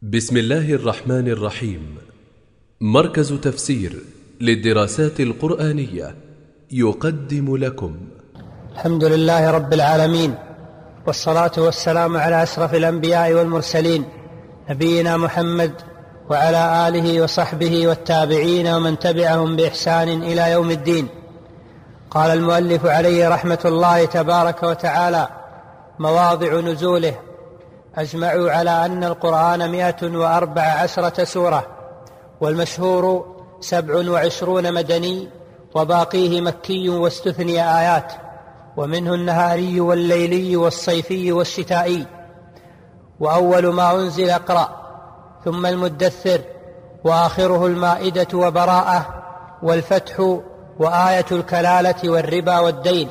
بسم الله الرحمن الرحيم. مركز تفسير للدراسات القرآنية يقدم لكم الحمد لله رب العالمين، والصلاة والسلام على أشرف الأنبياء والمرسلين نبينا محمد وعلى آله وصحبه والتابعين ومن تبعهم بإحسان إلى يوم الدين. قال المؤلف عليه رحمة الله تبارك وتعالى: مواضع نزوله. أجمعوا على أن القرآن 114 سورة، والمشهور 27 مدني، وباقيه مكي واستثني آيات، ومنه النهاري والليلي والصيفي والشتائي. وأول ما أنزل اقرأ، ثم المدثر، وآخره المائدة وبراءة والفتح وآية الكلالة والربا والدين.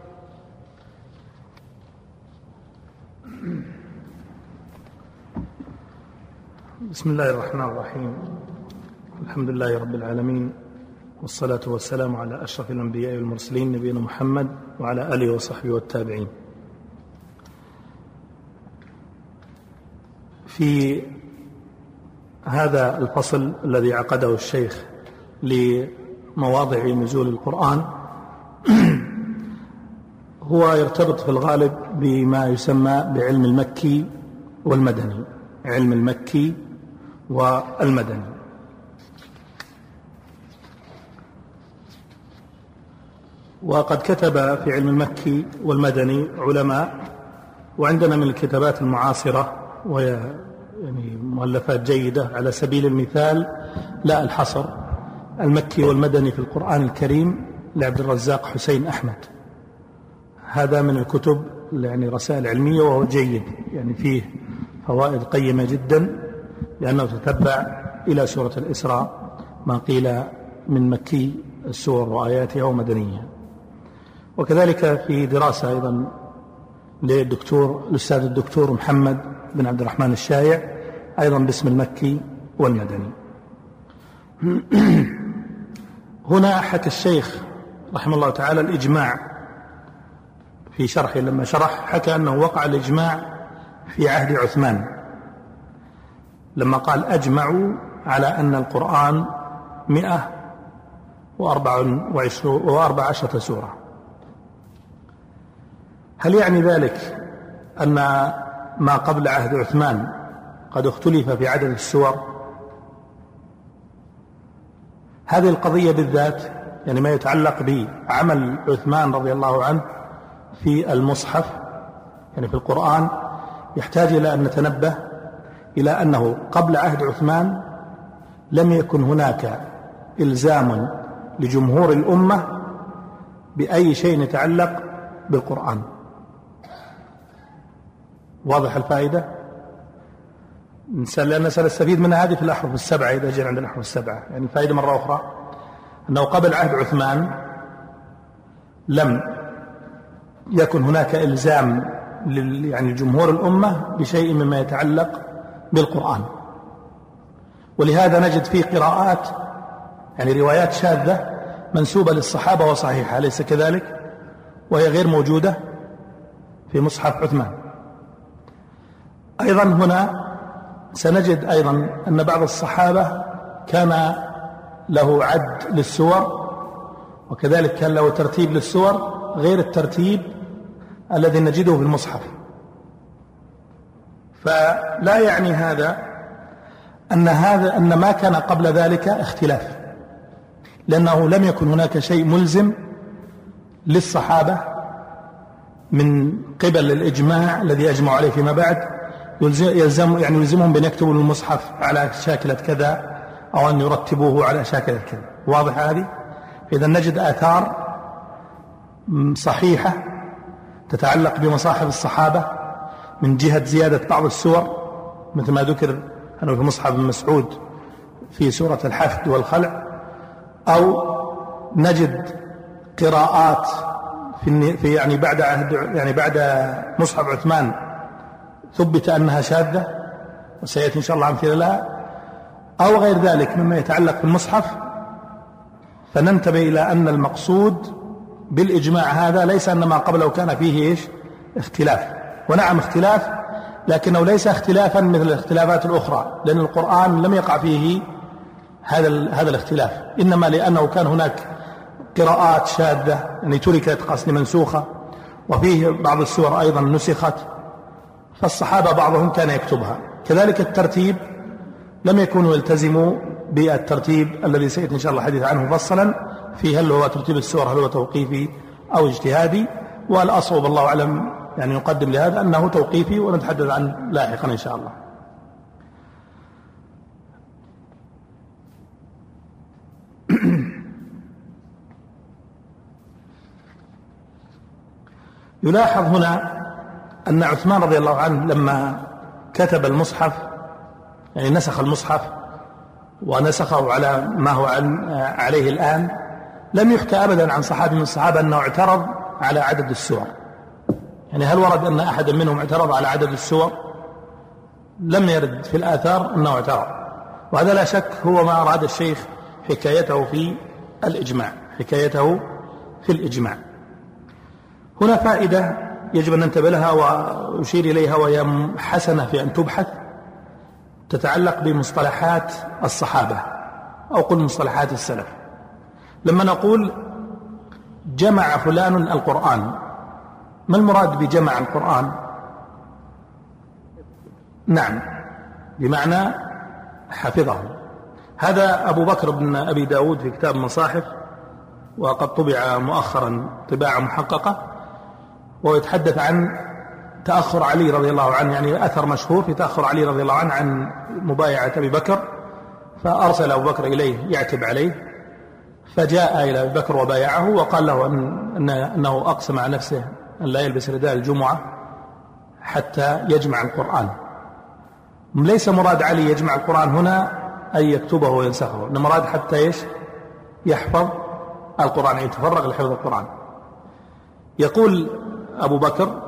بسم الله الرحمن الرحيم. الحمد لله رب العالمين، والصلاة والسلام على أشرف الأنبياء والمرسلين نبينا محمد وعلى آله وصحبه والتابعين. في هذا الفصل الذي عقده الشيخ لمواضع نزول القرآن هو يرتبط في الغالب بما يسمى بعلم المكي والمدني، علم المكي والمدني. وقد كتب في علم المكي والمدني علماء، وعندنا من الكتابات المعاصرة وهي يعني مؤلفات جيدة على سبيل المثال لا الحصر، المكي والمدني في القرآن الكريم لعبد الرزاق حسين أحمد. هذا من الكتب يعني رسائل علمية، وهو جيد، يعني فيه فوائد قيمة جدا، لأنه تتبع إلى سورة الإسراء ما قيل من مكي السور وآياتها ومدنيها. وكذلك في دراسة أيضا للأستاذ الدكتور محمد بن عبد الرحمن الشايع، أيضا باسم المكي والمدني. هنا حكى الشيخ رحمه الله تعالى الإجماع في شرحه، لما شرح حكى أنه وقع الإجماع في عهد عثمان، لما قال أجمعوا على أن القرآن 114 سورة. هل يعني ذلك أن ما قبل عهد عثمان قد اختلف في عدد السور؟ هذه القضية بالذات، يعني ما يتعلق بعمل عثمان رضي الله عنه في المصحف، يعني في القرآن، يحتاج إلى أن نتنبه إلى أنه قبل عهد عثمان لم يكن هناك إلزام لجمهور الأمة بأي شيء يتعلق بالقرآن. واضح الفائدة؟ لأن سنستفيد منها هذه في الأحرف السبعة إذا جاء عند الأحرف السبعة. يعني الفائدة مرة أخرى أنه قبل عهد عثمان لم يكن هناك إلزام يعني جمهور الأمة بشيء مما يتعلق بالقرآن، ولهذا نجد فيه قراءات، يعني روايات شاذة منسوبة للصحابة وصحيحة، أليس كذلك؟ وهي غير موجودة في مصحف عثمان. أيضا هنا سنجد أيضا أن بعض الصحابة كان له عد للسور، وكذلك كان له ترتيب للسور غير الترتيب الذي نجده في المصحف. فلا يعني هذا أن ما كان قبل ذلك اختلاف، لأنه لم يكن هناك شيء ملزم للصحابة من قبل الإجماع الذي أجمعوا عليه فيما بعد يلزمهم بأن يكتبوا المصحف على شاكلة كذا أو أن يرتبوه على شاكلة كذا. واضح هذه؟ إذا نجد آثار صحيحة تتعلق بمصاحف الصحابة من جهة زيادة بعض السور، مثل ما ذكر أنه في مصحف ابن مسعود في سورة الحشد والخلع، أو نجد قراءات في يعني بعد مصحف عثمان ثبت أنها شاذة، وسيأتي إن شاء الله أمثلة لها، أو غير ذلك مما يتعلق بالمصحف. فننتبه إلى أن المقصود بالإجماع هذا ليس أن ما قبله كان فيه اختلاف، ونعم اختلاف لكنه ليس اختلافا مثل الاختلافات الأخرى، لأن القرآن لم يقع فيه هذا الاختلاف، إنما لأنه كان هناك قراءات شاذة يعني تركت قصد منسوخة، وفيه بعض السور أيضا نسخت، فالصحابة بعضهم كان يكتبها. كذلك الترتيب لم يكونوا يلتزموا بالترتيب الذي سيأتي إن شاء الله الحديث عنه مفصلا في هل هو ترتيب السور هل هو توقيفي أو اجتهادي، والأصوب الله أعلم يعني نقدم لهذا أنه توقيفي، ونتحدث عنه لاحقا إن شاء الله. يلاحظ هنا أن عثمان رضي الله عنه لما كتب المصحف يعني نسخ المصحف ونسخه على ما هو عليه الآن، لم يحكى أبدا عن صحابي من الصحابة أنه اعترض على عدد السور. يعني هل ورد أن أحدا منهم اعترض على عدد السور؟ لم يرد في الآثار أنه اعترض، وهذا لا شك هو ما أراد الشيخ حكايته في الإجماع. هنا فائدة يجب أن ننتبه لها وأشير إليها، وهي حسنة في أن تبحث، تتعلق بمصطلحات الصحابة أو قل مصطلحات السلف. لما نقول جمع فلان القرآن، ما المراد بجمع القرآن؟ نعم، بمعنى حفظه. هذا أبو بكر بن أبي داود في كتاب مصاحف، وقد طبع مؤخرا طباعة محققة، ويتحدث عن تأخر علي رضي الله عنه، يعني أثر مشهور في تأخر علي رضي الله عنه عن مبايعة أبي بكر، فأرسل أبو بكر إليه يعتب عليه، فجاء إلى أبي بكر وبايعه وقال له أنه أقسم على نفسه أن لا يلبس رداء الجمعة حتى يجمع القرآن. ليس مراد علي يجمع القرآن هنا أن يكتبه وينسخه، إنما مراد حتى يحفظ القرآن، يعني يتفرغ لحفظ القرآن. يقول أبو بكر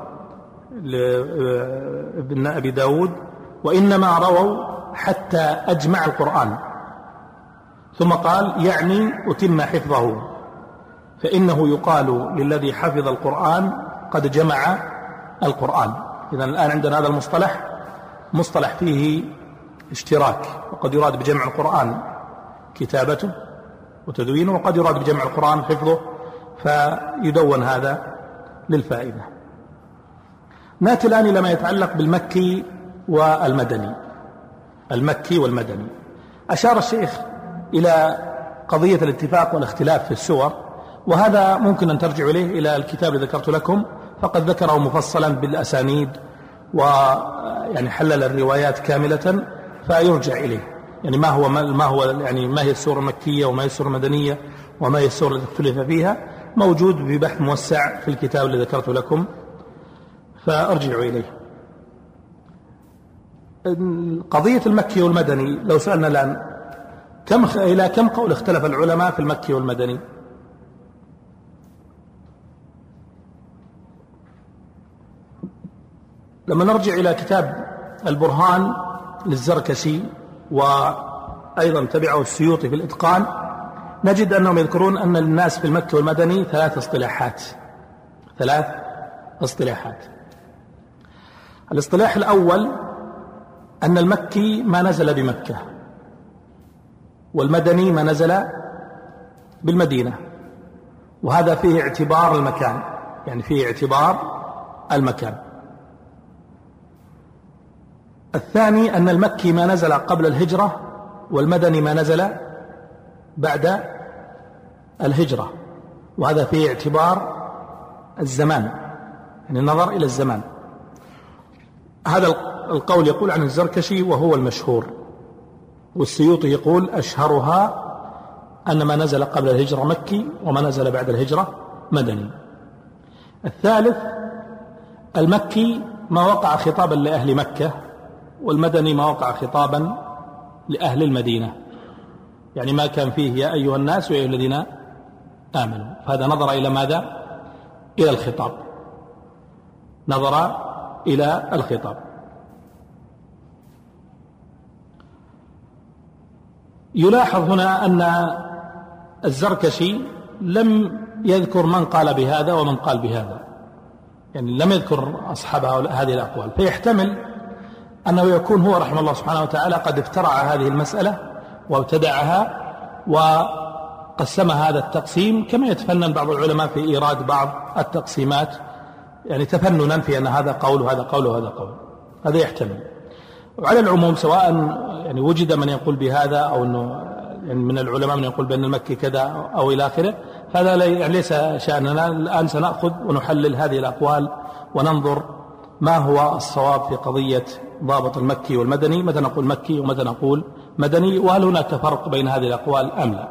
ابن أبي داود: وإنما رووا حتى أجمع القرآن، ثم قال: يعني أتم حفظه، فإنه يقال للذي حفظ القرآن قد جمع القرآن. إذن الآن عندنا هذا المصطلح مصطلح فيه اشتراك، وقد يراد بجمع القرآن كتابته وتدوينه، وقد يراد بجمع القرآن حفظه، فيدون هذا للفائدة. نأتي الآن إلى ما يتعلق بالمكي والمدني. المكي والمدني، أشار الشيخ إلى قضية الاتفاق والاختلاف في السور، وهذا ممكن أن ترجع إليه إلى الكتاب الذي ذكرت لكم، فقد ذكره مفصلا بالأسانيد ويعني حلل الروايات كاملة، فيرجع إليه. يعني ما هو يعني ما هي السورة المكية وما هي السورة المدنية وما هي السورة التي اختلف فيها، موجود ببحث موسع في الكتاب الذي ذكرت لكم، فارجعوا إليه. قضية المكي والمدني لو سألنا الآن إلى كم قول اختلف العلماء في المكي والمدني؟ لما نرجع إلى كتاب البرهان للزركشي وأيضا تبعه السيوطي في الإتقان، نجد أنهم يذكرون أن للناس في المكي والمدني ثلاث اصطلاحات. الاصطلاح الأول أن المكي ما نزل بمكة، والمدني ما نزل بالمدينة، وهذا فيه اعتبار المكان، يعني فيه اعتبار المكان. الثاني أن المكي ما نزل قبل الهجرة، والمدني ما نزل بعد الهجرة، وهذا فيه اعتبار الزمان، يعني النظر إلى الزمان. هذا القول يقول عن الزركشي وهو المشهور، والسيوطي يقول أشهرها أن ما نزل قبل الهجرة مكي، وما نزل بعد الهجرة مدني. الثالث المكي ما وقع خطابا لأهل مكة، والمدني ما وقع خطابا لأهل المدينة، يعني ما كان فيه يا أيها الناس ويا أيها الذين آمنوا، فهذا نظر إلى ماذا؟ إلى الخطاب، نظر إلى الخطاب. يلاحظ هنا أن الزركشي لم يذكر من قال بهذا ومن قال بهذا، يعني لم يذكر أصحاب هذه الأقوال، فيحتمل أنه يكون هو رحمه الله سبحانه وتعالى قد افترع هذه المسألة وابتدعها وقسمها هذا التقسيم، كما يتفنن بعض العلماء في إيراد بعض التقسيمات، يعني تفننا في أن هذا قول وهذا قول وهذا قول، هذا يحتمل. وعلى العموم سواء يعني وجد من يقول بهذا أو أنه يعني من العلماء من يقول بأن المكي كذا أو إلى آخره، هذا يعني ليس شأننا. الآن سنأخذ ونحلل هذه الأقوال وننظر ما هو الصواب في قضية ضابط المكي والمدني، متى نقول مكي ومتى نقول مدني، وهل هناك فرق بين هذه الأقوال أم لا.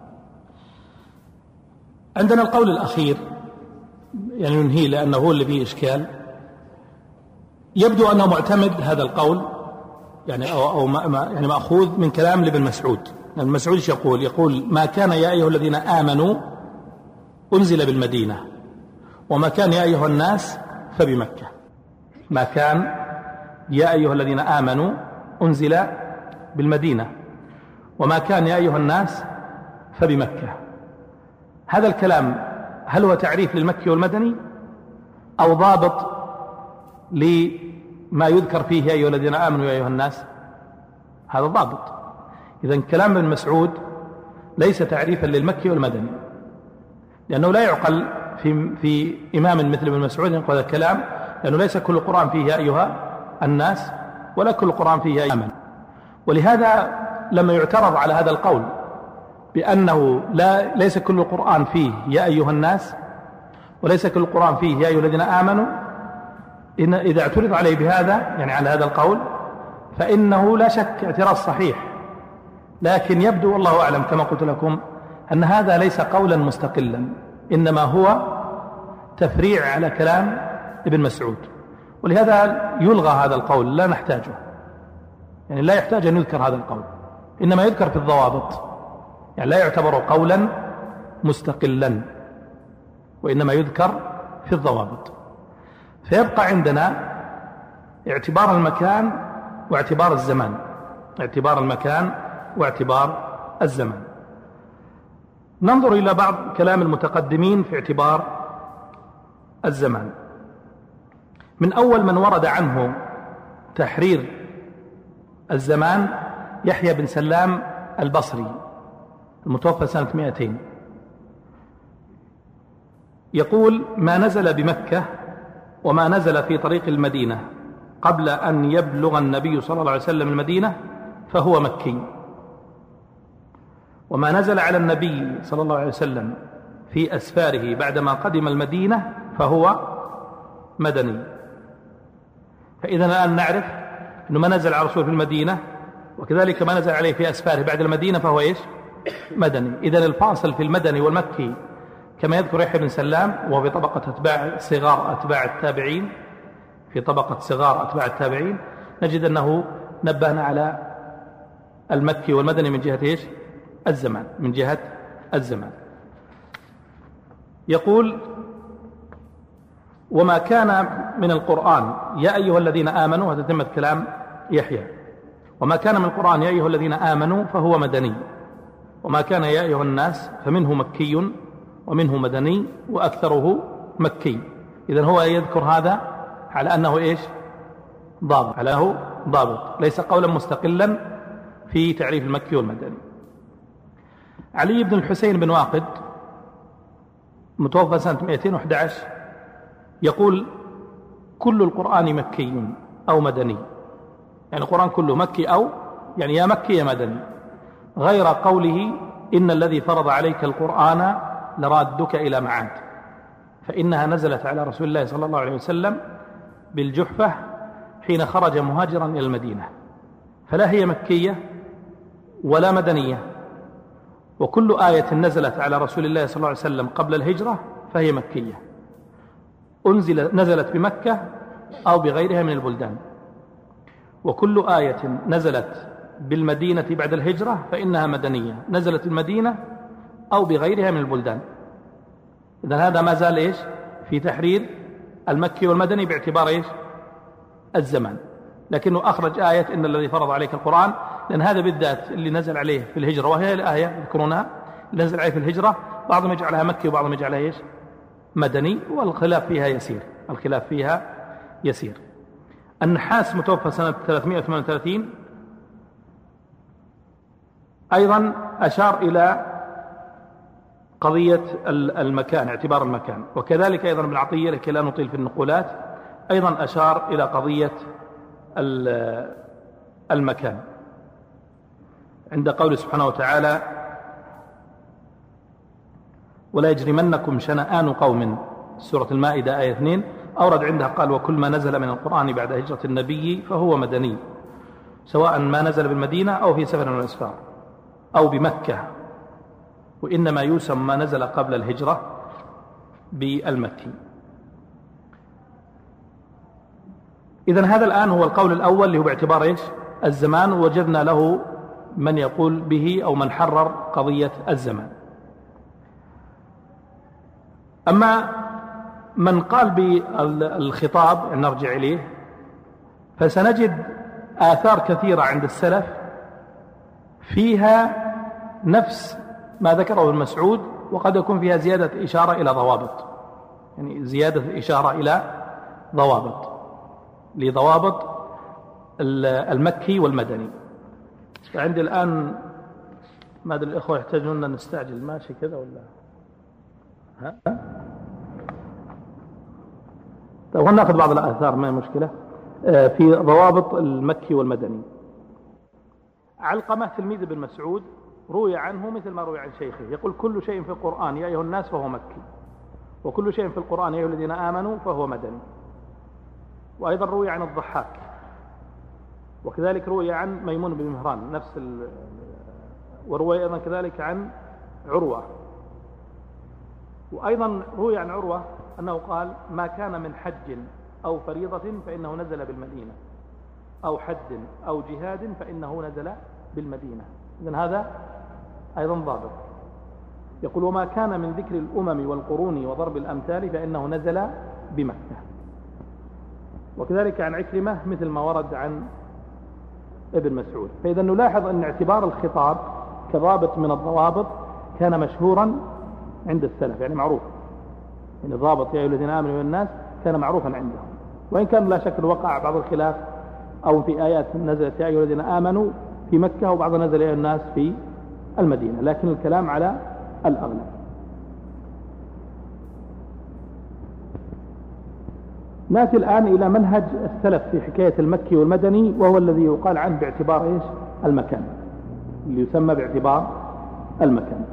عندنا القول الأخير يعني ننهي لأنه هو اللي فيه إشكال، يبدو أنه معتمد هذا القول يعني أو يعني مأخوذ من كلام لابن مسعود. ابن مسعود يقول ما كان يا أيها الذين آمنوا أنزل بالمدينة، وما كان يا أيها الناس فبمكة. ما كان يا أيها الذين آمنوا أنزل بالمدينة، وما كان يا أيها الناس فبمكة. هذا الكلام هل هو تعريف للمكي والمدني أو ضابط لما يذكر فيه يا أيها الذين آمنوا يا أيها الناس؟ هذا ضابط. إذن كلام ابن مسعود ليس تعريفا للمكي والمدني، لأنه لا يعقل في إمام مثل ابن مسعود ينقل هذا الكلام، لأنه ليس كل القرآن فيه يا أيها الناس ولا كل القرآن فيه يا أيها الناس. ولهذا لما يعترض على هذا القول بأنه ليس كل القرآن فيه يا أيها الناس وليس كل القرآن فيه يا أيها الذين آمنوا، إذا اعترض عليه بهذا يعني على هذا القول فإنه لا شك اعتراض صحيح، لكن يبدو والله أعلم كما قلت لكم أن هذا ليس قولا مستقلا، إنما هو تفريع على كلام ابن مسعود. ولهذا يلغى هذا القول، لا نحتاجه، يعني لا يحتاج أن يذكر هذا القول، إنما يذكر في الضوابط، يعني لا يعتبر قولا مستقلا وإنما يذكر في الضوابط. فيبقى عندنا اعتبار المكان واعتبار الزمان، اعتبار المكان واعتبار الزمان. ننظر إلى بعض كلام المتقدمين في اعتبار الزمان. من أول من ورد عنه تحرير الزمان يحيى بن سلام البصري المتوفى سنة 200، يقول ما نزل بمكة وما نزل في طريق المدينة قبل أن يبلغ النبي صلى الله عليه وسلم المدينة فهو مكي، وما نزل على النبي صلى الله عليه وسلم في أسفاره بعدما قدم المدينة فهو مدني. فإذا الآن نعرف أنه ما نزل على الرسول في المدينة وكذلك ما نزل عليه في أسفاره بعد المدينة فهو إيش؟ مدني. إذن الفاصل في المدني والمكي كما يذكر يحيى بن سلام وهو في طبقة صغار أتباع التابعين، في طبقة صغار أتباع التابعين، نجد أنه نبهنا على المكي والمدني من جهة إيش؟ الزمان، من جهة الزمان. يقول وما كان من القرآن يا أيها الذين آمنوا، هذا تمت كلام يحيى، وما كان من القرآن يا أيها الذين آمنوا فهو مدني، وما كان يا أيها الناس فمنه مكي ومنه مدني وأكثره مكي. إذن هو يذكر هذا على أنه إيش؟ ضابط، على أنه ضابط، ليس قولا مستقلا في تعريف المكي والمدني. علي بن الحسين بن واقد متوفى سنة 211 يقول كل القرآن مكي أو مدني، يعني القرآن كله مكي أو يعني يا مكي يا مدني، غير قوله إن الذي فرض عليك القرآن لرادك إلى معاد، فإنها نزلت على رسول الله صلى الله عليه وسلم بالجحفة حين خرج مهاجرا إلى المدينة، فلا هي مكية ولا مدنية، وكل آية نزلت على رسول الله صلى الله عليه وسلم قبل الهجرة فهي مكية، نزلت بمكة أو بغيرها من البلدان، وكل آية نزلت بالمدينة بعد الهجرة فإنها مدنية، نزلت المدينة أو بغيرها من البلدان. إذن هذا ما زال إيش؟ في تحرير المكي والمدني باعتبار إيش؟ الزمان، لكنه أخرج آية إن الذي فرض عليك القرآن، لأن هذا بالذات اللي نزل عليه في الهجرة، وهي الآية يذكرونها اللي نزل عليه في الهجرة، بعضهم يجعلها مكي وبعضهم يجعلها إيش؟ مدني، والخلاف فيها يسير، الخلاف فيها يسير. النحاس متوفى سنة 338 أيضا أشار إلى قضية المكان، اعتبار المكان. وكذلك أيضا ابن عطية لكي لا نطيل في النقولات أيضا أشار إلى قضية المكان عند قوله سبحانه وتعالى: ولا يجرمنكم شنآن قوم، سورة المائدة آية 2. أورد عندها قال: وكل ما نزل من القرآن بعد هجرة النبي فهو مدني، سواء ما نزل بالمدينة أو في سفر من الأسفار أو بمكة، وإنما يسمى ما نزل قبل الهجرة بالمكي. إذن هذا الآن هو القول الأول اللي هو باعتبار إيش؟ الزمان، ووجدنا له من يقول به أو من حرر قضية الزمان. أما من قال بالخطاب نرجع إليه، فسنجد آثار كثيرة عند السلف فيها نفس ما ذكره ابن مسعود، وقد يكون فيها زيادة إشارة إلى ضوابط، يعني زيادة إشارة إلى ضوابط لضوابط المكي والمدني. فعندي الآن ما أدري الإخوة يحتاجون أن نستعجل، ماشي كذا ولا ها؟ طيب نأخذ بعض الآثار ما هي مشكلة في ضوابط المكي والمدني. علقمة تلميذ ابن مسعود روي عنه مثل ما روي عن شيخه، يقول: كل شيء في القرآن يا أيها الناس فهو مكي، وكل شيء في القرآن يا أيها الذين آمنوا فهو مدني. وأيضا روي عن الضحاك، وكذلك روي عن ميمون بن مهران وروي أيضا كذلك عن عروة. وأيضا روي عن عروة أنه قال: ما كان من حج أو فريضة فإنه نزل بالمدينة، أو حد أو جهاد فإنه نزل بالمدينة. إذن هذا أيضا ضابط. يقول: وما كان من ذكر الأمم والقرون وضرب الأمثال فإنه نزل بمكة. وكذلك عن عكرمة مثل ما ورد عن ابن مسعود. فإذا نلاحظ أن اعتبار الخطاب كضابط من الضوابط كان مشهورا عند السلف، يعني معروف، يعني ضابط يا أيها الذين آمنوا من الناس كان معروفا عندهم، وإن كان لا شك وقع بعض الخلاف، أو في آيات نزلت يا أيها الذين آمنوا في مكة وبعض نزل يا الناس في المدينة، لكن الكلام على الأغلب. نأتي الآن إلى منهج السلف في حكاية المكي والمدني، وهو الذي يقال عنه باعتبار إيش؟ المكان، اللي يسمى باعتبار المكان.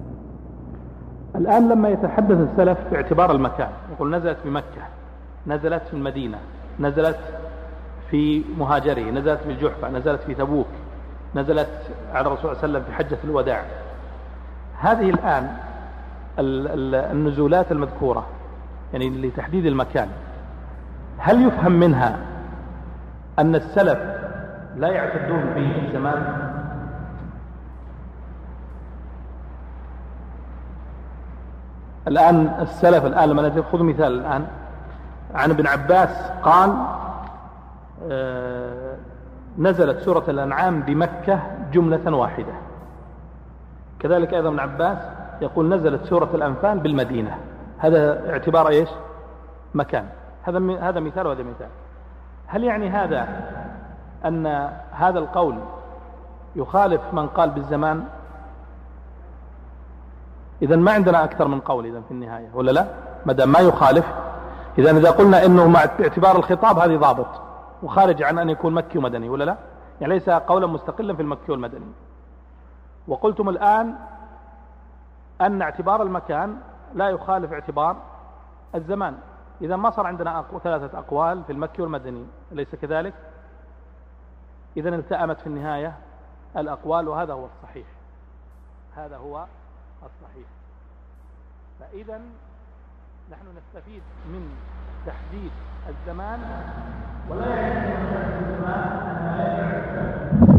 الآن لما يتحدث السلف باعتبار المكان يقول: نزلت بمكة، نزلت في المدينة، نزلت في مهاجره، نزلت في الجحفة، نزلت في تبوك، نزلت على الرسول صلى الله عليه وسلم في حجة الوداع. هذه الآن النزولات المذكورة يعني لتحديد المكان، هل يفهم منها أن السلف لا يعتدون بالزمان؟ الآن السلف الآن لما نأخذ مثال الآن عن ابن عباس قال: نزلت سورة الأنعام بمكة جملة واحدة. كذلك أيضا ابن عباس يقول: نزلت سورة الأنفال بالمدينة. هذا اعتبار إيش؟ مكان. هذا مثال وهذا مثال. هل يعني هذا أن هذا القول يخالف من قال بالزمان؟ إذن ما عندنا أكثر من قول إذن في النهاية، ولا لا؟ مدام ما يخالف، إذن إذا قلنا إنه مع اعتبار الخطاب هذه ضابط وخارج عن أن يكون مكي ومدني، ولا لا؟ يعني ليس قولا مستقلا في المكي والمدني. وقلتم الآن أن اعتبار المكان لا يخالف اعتبار الزمان، إذا ما صار عندنا ثلاثة أقوال في المكي والمدني، أليس كذلك؟ إذن التأمت في النهاية الأقوال، وهذا هو الصحيح، هذا هو الصحيح. فإذا نحن نستفيد من تحديد الزمان، ولا يعني من الزمان أن لا يعرف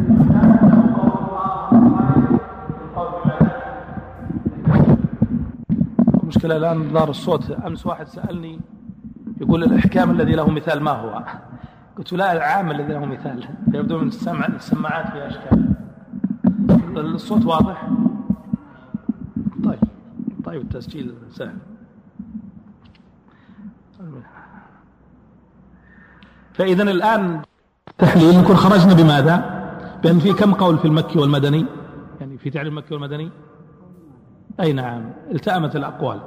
المشكلة الآن ظهر الصوت. أمس واحد سألني يقول: الإحكام الذي له مثال ما هو؟ قلت: لا، العام الذي له مثال. يبدو من السماعات فيها أشكال. الصوت واضح؟ طيب التسجيل سهل. فإذا الآن تحليل نكون خرجنا بماذا؟ بأن في كم قول في المكي والمدني، يعني في تعليل المكي والمدني. أي نعم، التأمت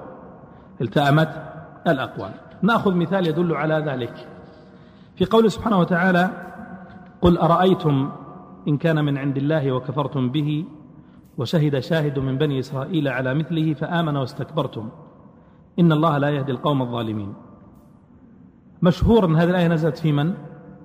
الأقوال. نأخذ مثال يدل على ذلك في قوله سبحانه وتعالى: قل أرأيتم إن كان من عند الله وكفرتم به وشهد شاهد من بني إسرائيل على مثله فآمن واستكبرتم إن الله لا يهدي القوم الظالمين. مشهور أن هذه الآية نزلت في من؟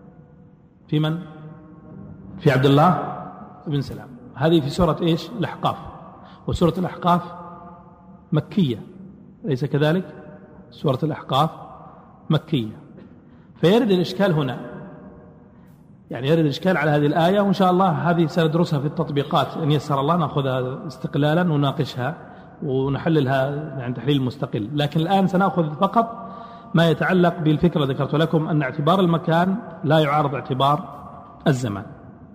في عبد الله بن سلام. هذه في سورة إيش؟ الأحقاف. وسورة الأحقاف مكية، ليس كذلك؟ سورة الأحقاف مكية. فيرد الإشكال هنا، يعني يرد الإشكال على هذه الآية، وإن شاء الله هذه سندرسها في التطبيقات إن يسر الله، نأخذها استقلالا ونناقشها ونحللها عن تحليل مستقل. لكن الآن سنأخذ فقط ما يتعلق بالفكرة. ذكرت لكم أن اعتبار المكان لا يعارض اعتبار الزمان.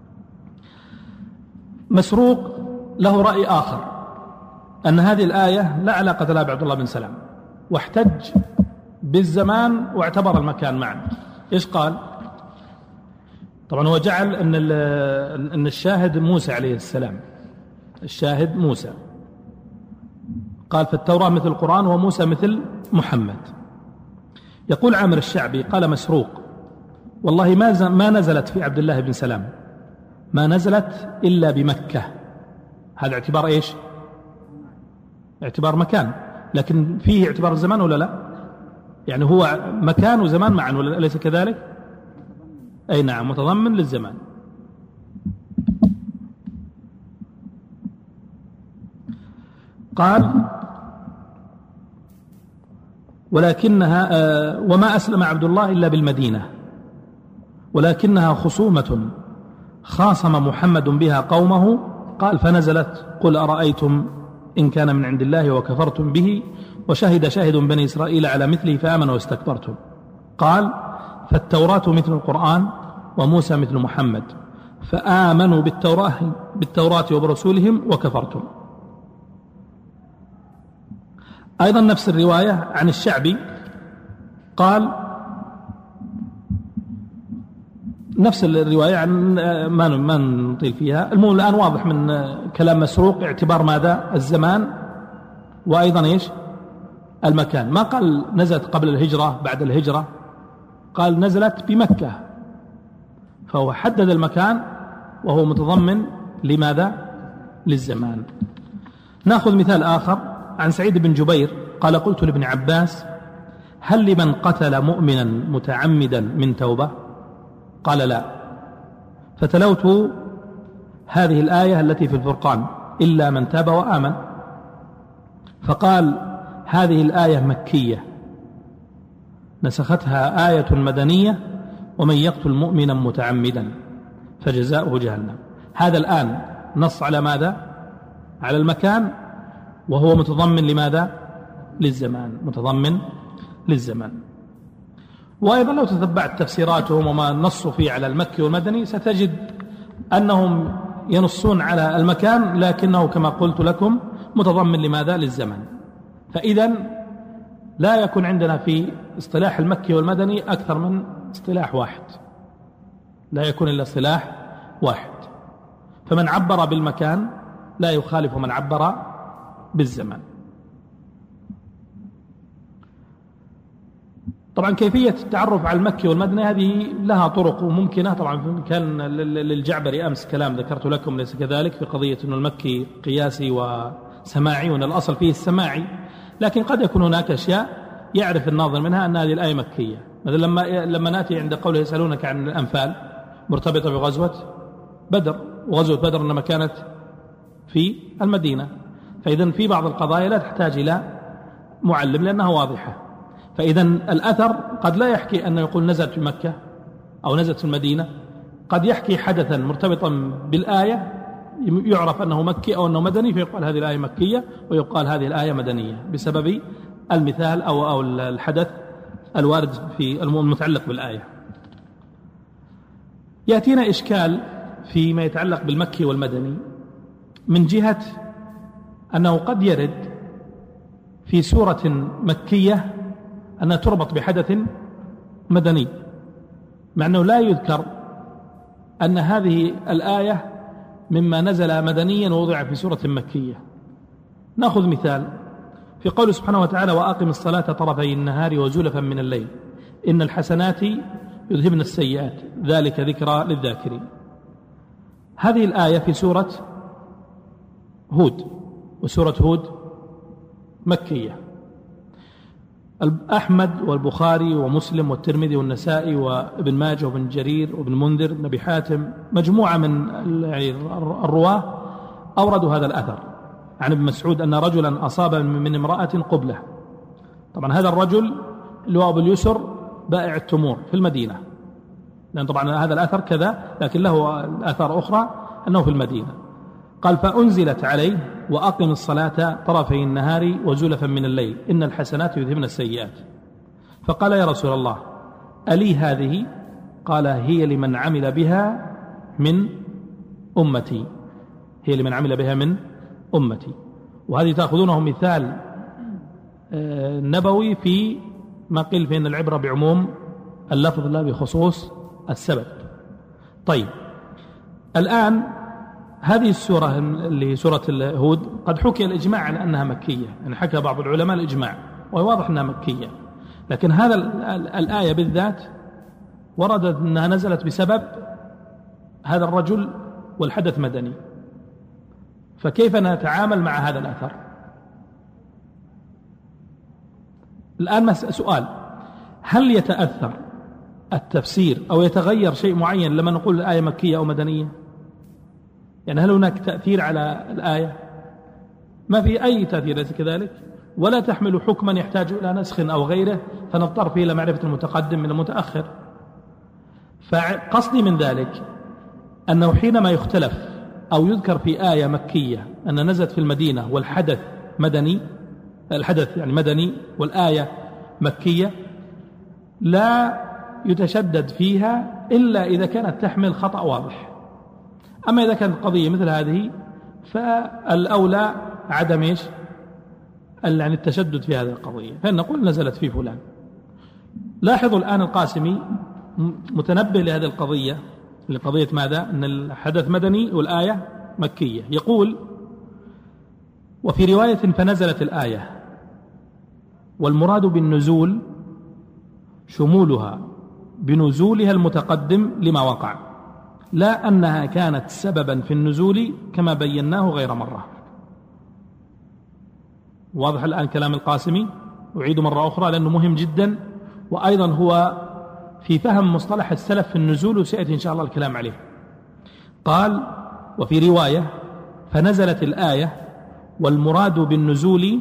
مسروق له رأي آخر، أن هذه الآية لا علاقة لها بعبد الله بن سلام، واحتج بالزمان واعتبر المكان معا. إيش قال؟ طبعا هو جعل أن الشاهد موسى عليه السلام، الشاهد موسى. قال فالتوراة مثل القرآن وموسى مثل محمد. يقول عامر الشعبي قال مسروق: والله ما نزلت في عبد الله بن سلام، ما نزلت إلا بمكة. هذا اعتبار إيش؟ اعتبار مكان، لكن فيه اعتبار الزمان ولا لا؟ يعني هو مكان وزمان معا ولا ليس كذلك؟ أي نعم، متضمن للزمان. قال ولكنها وما أسلم عبد الله إلا بالمدينة، ولكنها خصومة خاصم محمد بها قومه. قال فنزلت قل أرأيتم إن كان من عند الله وكفرتم به وشهد شاهد من بني إسرائيل على مثله فآمنوا واستكبرتم. قال فالتوراة مثل القرآن وموسى مثل محمد فآمنوا بالتوراة وبرسولهم وكفرتم. أيضا نفس الرواية عن الشعبي قال نفس الرواية عن ما نطيل فيها. المهم الآن واضح من كلام مسروق اعتبار ماذا؟ الزمان، وأيضا إيش؟ المكان. ما قال نزلت قبل الهجرة بعد الهجرة، قال نزلت بمكة، فهو حدد المكان وهو متضمن لماذا؟ للزمان. نأخذ مثال آخر عن سعيد بن جبير قال قلت لابن عباس هل لمن قتل مؤمنا متعمدا من توبة؟ قال لا، فتلوت هذه الآية التي في الفرقان إلا من تاب وآمن، فقال هذه الآية مكية نسختها آية مدنية ومن يقتل مؤمنا متعمدا فجزاؤه جهنم. هذا الآن نص على ماذا؟ على المكان، وهو متضمن لماذا؟ للزمان، متضمن للزمان. وأيضا لو تتبعت تفسيراتهم وما نصوا فيه على المكي والمدني ستجد أنهم ينصون على المكان، لكنه كما قلت لكم متضمن لماذا؟ للزمان. فإذا لا يكون عندنا في اصطلاح المكي والمدني أكثر من اصطلاح واحد، لا يكون إلا اصطلاح واحد. فمن عبر بالمكان لا يخالف من عبر بالزمان. طبعا كيفية التعرف على المكي والمدني هذه لها طرق وممكنة. طبعا كان للجعبري أمس كلام ذكرت لكم ليس كذلك في قضية أن المكي قياسي وسماعي وأن الأصل فيه السماعي، لكن قد يكون هناك أشياء يعرف الناظر منها أن هذه الآية مكية. مثلا لما نأتي عند قوله يسألونك عن الأنفال مرتبطة بغزوة بدر، وغزوة بدر إنما كانت في المدينة، فإذا في بعض القضايا لا تحتاج إلى معلم لأنها واضحة. فإذا الأثر قد لا يحكي أنه يقول نزلت في مكة أو نزلت في المدينة، قد يحكي حدثا مرتبطا بالآية يعرف أنه مكي أو أنه مدني، فيقال هذه الآية مكية ويقال هذه الآية مدنية بسبب المثال أو الحدث الوارد في المتعلق بالآية. يأتينا إشكال فيما يتعلق بالمكي والمدني من جهة أنه قد يرد في سورة مكية أنها تربط بحدث مدني. مع أنه لا يذكر أن هذه الآية مما نزل مدنيا ووضع في سورة مكية. نأخذ مثال في قوله سبحانه وتعالى: وأقم الصلاة طرفي النهار وزلفا من الليل إن الحسنات يذهبن السيئات ذلك ذكرى للذاكرين. هذه الآية في سورة هود، وسورة هود مكية. أحمد والبخاري ومسلم والترمذي والنسائي وابن ماجه وابن جرير وابن منذر وابن أبي حاتم مجموعة من الرواة أوردوا هذا الأثر عن ابن مسعود أن رجلا أصاب من امرأة قبلة. طبعا هذا الرجل اللي هو أبو اليسر بائع التمور في المدينة، لأن طبعا هذا الأثر كذا، لكن له آثار أخرى أنه في المدينة. قال: فأنزلت عليه وأقم الصلاة طرفي النهار وزلفا من الليل إن الحسنات يذهبن السيئات. فقال: يا رسول الله ألي هذه؟ قال: هي لمن عمل بها من أمتي، هي لمن عمل بها من أمتي. وهذه تأخذونه مثال نبوي في ما قيل فإن العبرة بعموم اللفظ لا بخصوص السبب. طيب، الآن هذه السورة اللي سورة هود قد حكي الإجماع على أنها مكية، يعني حكى بعض العلماء الإجماع وواضح أنها مكية، لكن هذا الآية بالذات وردت أنها نزلت بسبب هذا الرجل والحدث مدني. فكيف نتعامل مع هذا الأثر؟ الآن سؤال: هل يتأثر التفسير أو يتغير شيء معين لما نقول الآية مكية أو مدنية؟ يعني هل هناك تأثير على الآية؟ ما في أي تأثير، ليس كذلك، ولا تحمل حكما يحتاج إلى نسخ أو غيره فنضطر فيه إلى معرفة المتقدم من المتأخر. فقصدي من ذلك أنه حينما يختلف أو يذكر في آية مكية أن نزلت في المدينة والحدث مدني، الحدث يعني مدني والآية مكية، لا يتشدد فيها إلا إذا كانت تحمل خطأ واضح. أما إذا كانت قضية مثل هذه فالأولى عدم يعني التشدد في هذه القضية، فنقول نزلت في فلان. لاحظوا الآن القاسمي متنبه لهذه القضية، لقضية ماذا؟ أن الحدث مدني والآية مكية. يقول: وفي رواية فنزلت الآية والمراد بالنزول شمولها بنزولها المتقدم لما وقع، لا أنها كانت سببا في النزول كما بيناه غير مرة. واضح الآن كلام القاسمي؟ أعيد مرة أخرى لأنه مهم جدا، وأيضا هو في فهم مصطلح السلف في النزول، وسيأتي إن شاء الله الكلام عليه. قال: وفي رواية فنزلت الآية والمراد بالنزول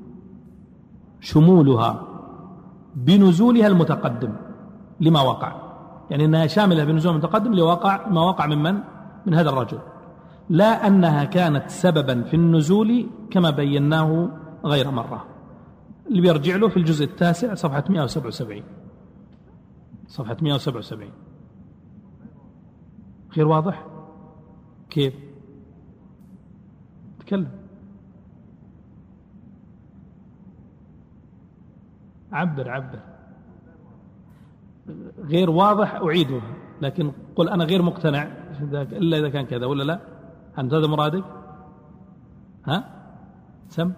شمولها بنزولها المتقدم لما وقع، يعني أنها شاملة بنزول المتقدم ما وقع من هذا الرجل، لا أنها كانت سببا في النزول كما بيناه غير مرة. اللي بيرجع له في الجزء 9 صفحة 177، صفحة 177. غير واضح؟ كيف؟ تكلم، عبر. غير واضح أعيده، لكن قل أنا غير مقتنع إلا إذا كان كذا ولا لا. أنت هذا مرادك؟ ها؟ سم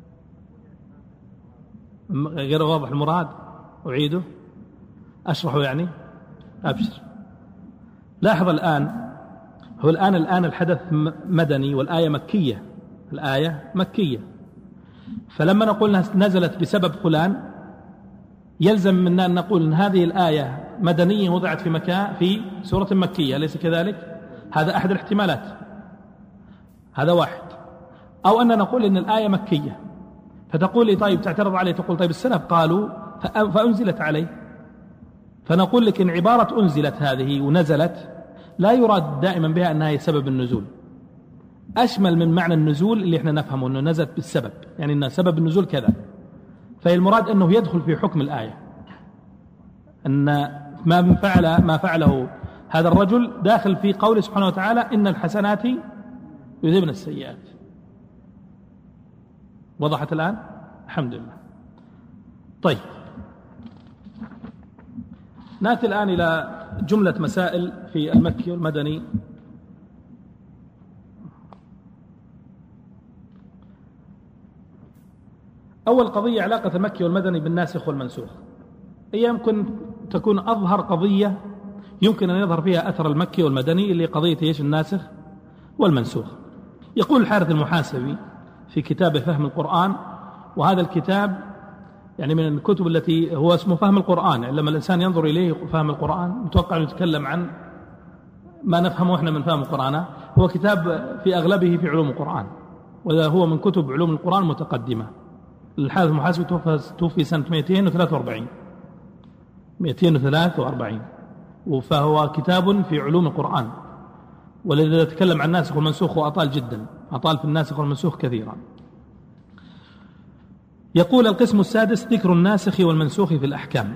غير واضح المراد أعيده، أشرحه يعني، أبشر. لاحظ الآن، هو الآن الحدث مدني والآية مكية، الآية مكية، فلما نقول نزلت بسبب فلان يلزم منا أن نقول أن هذه الآية مدنية وضعت في مكان في سورة مكية، أليس كذلك؟ هذا أحد الاحتمالات، هذا واحد. أو أن نقول أن الآية مكية، فتقول لي طيب، تعترض عليه، تقول طيب السلف قالوا فأنزلت عليه، فنقول لك إن عبارة أنزلت هذه ونزلت لا يراد دائما بها أنها هي سبب النزول، أشمل من معنى النزول اللي احنا نفهمه أنه نزلت بالسبب، يعني أن سبب النزول كذا، فهي المراد أنه يدخل في حكم الآية، أن ما فعله هذا الرجل داخل في قوله سبحانه وتعالى إن الحسنات يذهبن السيئات. وضحت الآن؟ الحمد لله. طيب، نأتي الآن إلى جملة مسائل في المكي والمدني. أول قضية علاقة المكي والمدني بالناسخ والمنسوخ. هي يمكن تكون أظهر قضية يمكن أن يظهر فيها أثر المكي والمدني اللي قضية إيش؟ الناسخ والمنسوخ. يقول الحارث المحاسبي في كتابه فهم القرآن، وهذا الكتاب يعني من الكتب التي هو اسمه فهم القرآن، يعني لما الإنسان ينظر إليه فهم القرآن متوقع أن يتكلم عن ما نفهمه إحنا من فهم القرآن. هو كتاب في أغلبه في علوم القرآن، وهذا هو من كتب علوم القرآن متقدمة. الحارث المحاسبي توفي سنة 243 فهو كتاب في علوم القرآن، ولذا يتكلم عن الناسخ والمنسوخ وأطال جدا، أطال في الناسخ والمنسوخ كثيرا. يقول القسم السادس ذكر الناسخ والمنسوخ في الأحكام.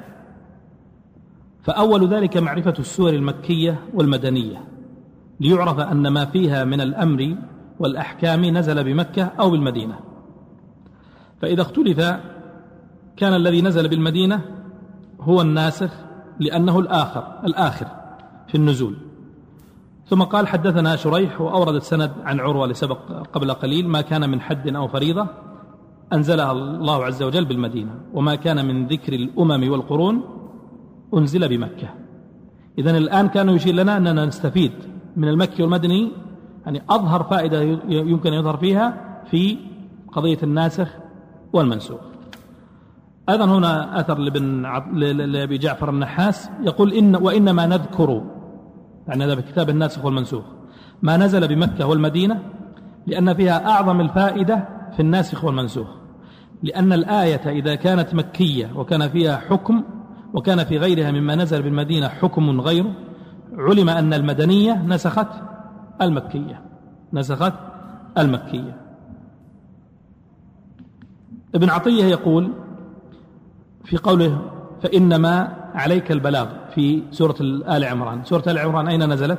فأول ذلك معرفة السور المكية والمدنية، ليعرف أن ما فيها من الأمر والأحكام نزل بمكة أو بالمدينة. فإذا اختلف كان الذي نزل بالمدينة هو الناسخ لأنه الآخر في النزول. ثم قال حدثنا شريح، وأورد السند عن عروة لسبق قبل قليل، ما كان من حد أو فريضة أنزلها الله عز وجل بالمدينة، وما كان من ذكر الأمم والقرون أنزل بمكة. إذن الآن كانوا يشير لنا أننا نستفيد من المكي والمدني، يعني أظهر فائدة يمكن أن يظهر فيها في قضية الناسخ والمنسوخ. أيضا هنا أثر لأبي جعفر النحاس يقول وإنما نذكر، يعني هذا بكتاب الناسخ والمنسوخ، ما نزل بمكة والمدينة لأن فيها أعظم الفائدة في الناسخ والمنسوخ، لأن الآية إذا كانت مكية وكان فيها حكم وكان في غيرها مما نزل بالمدينة حكم غيره، علم أن المدنية نسخت المكية. ابن عطية يقول في قوله فإنما عليك البلاغ في سورة آل عمران، سورة آل عمران أين نزلت؟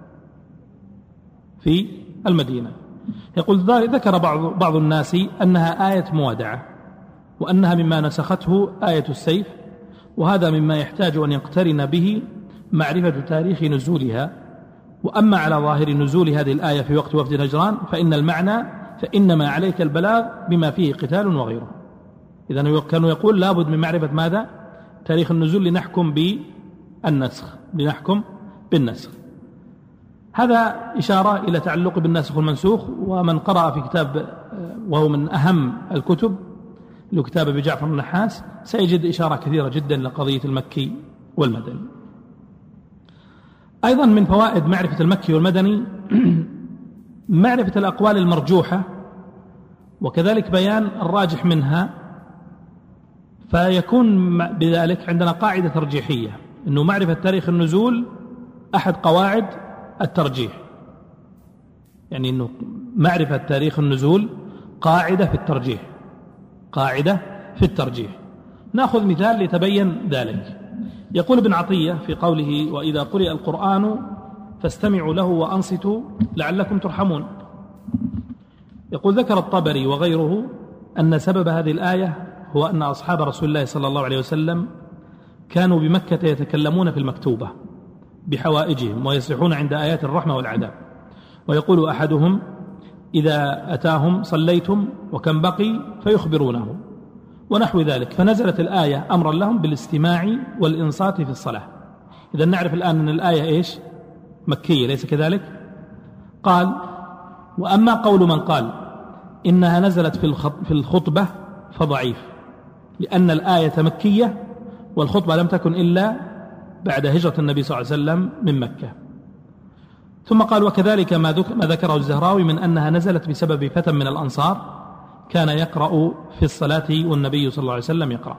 في المدينة. يقول ذكر بعض الناس أنها آية موادعة، وأنها مما نسخته آية السيف، وهذا مما يحتاج أن يقترن به معرفة تاريخ نزولها. وأما على ظاهر نزول هذه الآية في وقت وفد نجران فإن المعنى فإنما عليك البلاغ بما فيه قتال وغيره. إذن كانوا يقول لابد من معرفة ماذا؟ تاريخ النزول لنحكم بالنسخ. هذا إشارة إلى تعلق بالناسخ والمنسوخ. ومن قرأ في كتاب وهو من أهم الكتب له كتاب أبي جعفر النحاس سيجد إشارة كثيرة جدا لقضية المكي والمدني. أيضا من فوائد معرفة المكي والمدني معرفة الأقوال المرجوحة، وكذلك بيان الراجح منها، فيكون بذلك عندنا قاعدة ترجيحية، أنه معرفة تاريخ النزول أحد قواعد الترجيح، يعني أنه معرفة تاريخ النزول قاعدة في الترجيح. نأخذ مثال ليتبين ذلك. يقول ابن عطية في قوله وإذا قرئ القرآن فاستمعوا له وأنصتوا لعلكم ترحمون، يقول ذكر الطبري وغيره أن سبب هذه الآية هو أن أصحاب رسول الله صلى الله عليه وسلم كانوا بمكة يتكلمون في المكتوبة بحوائجهم ويصيحون عند آيات الرحمة والعذاب، ويقول أحدهم إذا أتاهم صليتم وكم بقي فيخبرونه ونحو ذلك، فنزلت الآية أمرا لهم بالاستماع والإنصات في الصلاة. إذا نعرف الآن أن الآية إيش؟ مكية، ليس كذلك؟ قال وأما قول من قال إنها نزلت في الخطبة فضعيف، لأن الآية مكية والخطبة لم تكن إلا بعد هجرة النبي صلى الله عليه وسلم من مكة. ثم قال وكذلك ما ذكره الزهراوي من أنها نزلت بسبب فتى من الأنصار كان يقرأ في الصلاة والنبي صلى الله عليه وسلم يقرأ.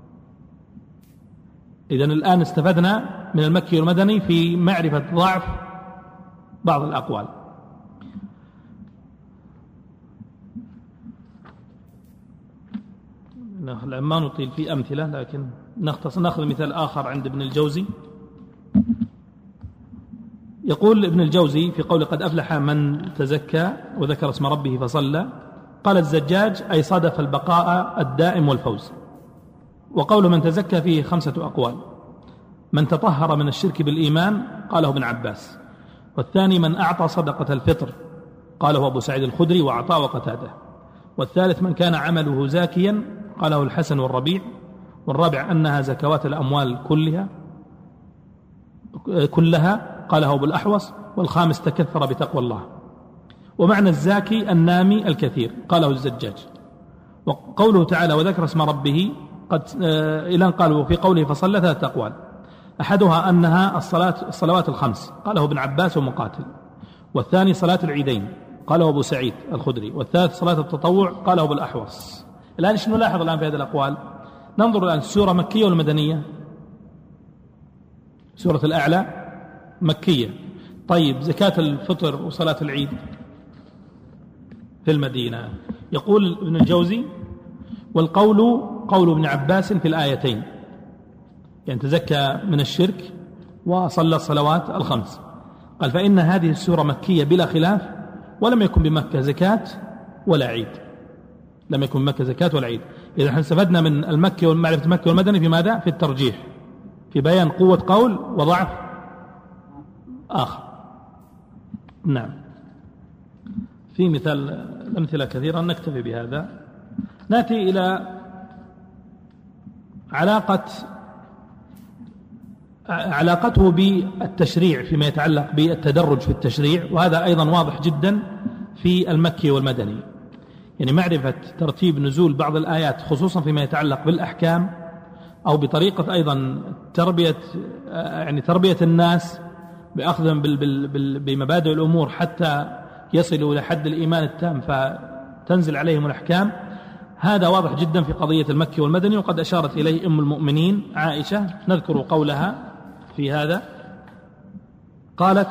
إذن الآن استفدنا من المكي والمدني في معرفة ضعف بعض الأقوال. ما نطيل في أمثلة، لكن نأخذ مثال آخر عند ابن الجوزي. يقول ابن الجوزي في قول قد أفلح من تزكى وذكر اسم ربه فصلى، قال الزجاج أي صادف البقاء الدائم والفوز. وقول من تزكى فيه 5 أقوال. من تطهر من الشرك بالإيمان قاله ابن عباس. والثاني من أعطى صدقة الفطر قاله أبو سعيد الخدري وعطاء وقتاده. والثالث من كان عمله زاكيا قاله الحسن والربيع. والرابع أنها زكوات الأموال كلها قاله أبو الأحوص. والخامس تكثر بتقوى الله. ومعنى الزاكي النامي الكثير قاله الزجاج. وقوله تعالى وذكر اسم ربه قد إلى أن قالوا في قوله فصلى 3 أقوال، أحدها أنها الصلوات الخمس قاله ابن عباس ومقاتل. والثاني صلاة العيدين قاله أبو سعيد الخدري. والثالث صلاة التطوع قاله أبو الأحوص. الآن ايش نلاحظ الآن في هذه الأقوال؟ ننظر الآن السورة مكية ولا مدنية؟ سورة الأعلى مكية. طيب زكاة الفطر وصلاة العيد في المدينة. يقول ابن الجوزي والقول قول ابن عباس في الآيتين، يعني تزكى من الشرك وصلى الصلوات الخمس. قال فإن هذه السورة مكية بلا خلاف، ولم يكن بمكة زكاة ولا عيد. لم يكن بمكة زكاة ولا عيد. إذا احنا استفدنا من المكي ومعرفة المكي والمدني في ماذا؟ في الترجيح، في بيان قوة قول وضعف آخر. نعم. في أمثلة كثيرة، نكتفي بهذا. نأتي إلى علاقته بالتشريع فيما يتعلق بالتدرج في التشريع، وهذا أيضا واضح جدا في المكي والمدني. يعني معرفة ترتيب نزول بعض الآيات خصوصا فيما يتعلق بالأحكام أو بطريقة أيضا تربية الناس بأخذهم بمبادئ الأمور حتى يصلوا إلى حد الإيمان التام فتنزل عليهم الأحكام. هذا واضح جدا في قضية المكي والمدني، وقد أشارت إليه أم المؤمنين عائشة. نذكر قولها في هذا. قالت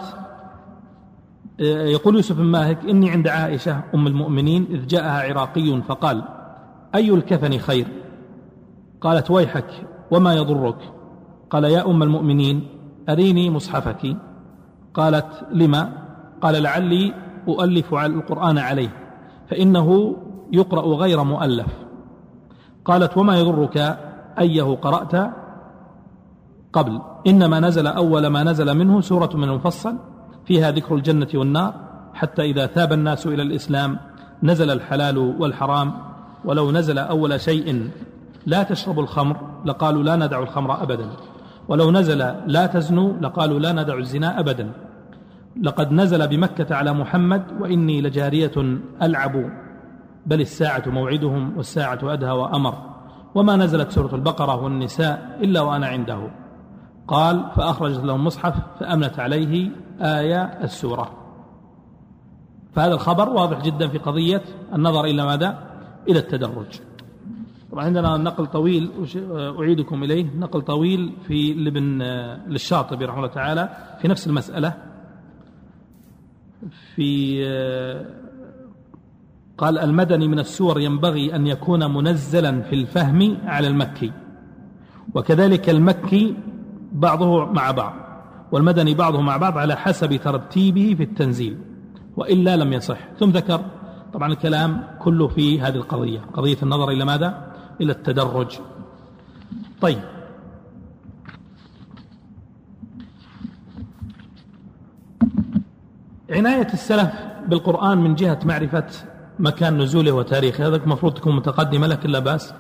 يقول يوسف بن ماهك إني عند عائشة أم المؤمنين إذ جاءها عراقي فقال أي الكفن خير؟ قالت ويحك وما يضرك؟ قال يا أم المؤمنين أريني مصحفك. قالت لما؟ قال لعلي أؤلف القرآن عليه فإنه يقرأ غير مؤلف. قالت وما يضرك أيه قرأت قبل؟ إنما نزل أول ما نزل منه سورة من المفصل فيها ذكر الجنة والنار، حتى إذا ثاب الناس إلى الإسلام نزل الحلال والحرام، ولو نزل أول شيء لا تشربوا الخمر لقالوا لا ندع الخمر أبدا، ولو نزل لا تزنوا لقالوا لا ندع الزنا أبدا. لقد نزل بمكة على محمد وإني لجارية ألعب بل الساعة موعدهم والساعة أدهى وأمر، وما نزلت سورة البقرة والنساء إلا وأنا عنده. قال فأخرجت لهم مصحف فأمنت عليه آية السورة. فهذا الخبر واضح جدا في قضية النظر إلى ماذا؟ إلى التدرج. طبعا عندنا نقل طويل أعيدكم إليه، نقل طويل في للشاطبي رحمه الله تعالى في نفس المسألة. قال المدني من السور ينبغي أن يكون منزلا في الفهم على المكي، وكذلك المكي بعضه مع بعض، والمدني بعضه مع بعض على حسب ترتيبه في التنزيل، وإلا لم يصح. ثم ذكر طبعا الكلام كله في هذه القضية، قضية النظر إلى ماذا؟ إلى التدرج. طيب عناية السلف بالقرآن من جهة معرفة مكان نزوله وتاريخه، هذا المفروض تكون متقدمة لكن لا بأس.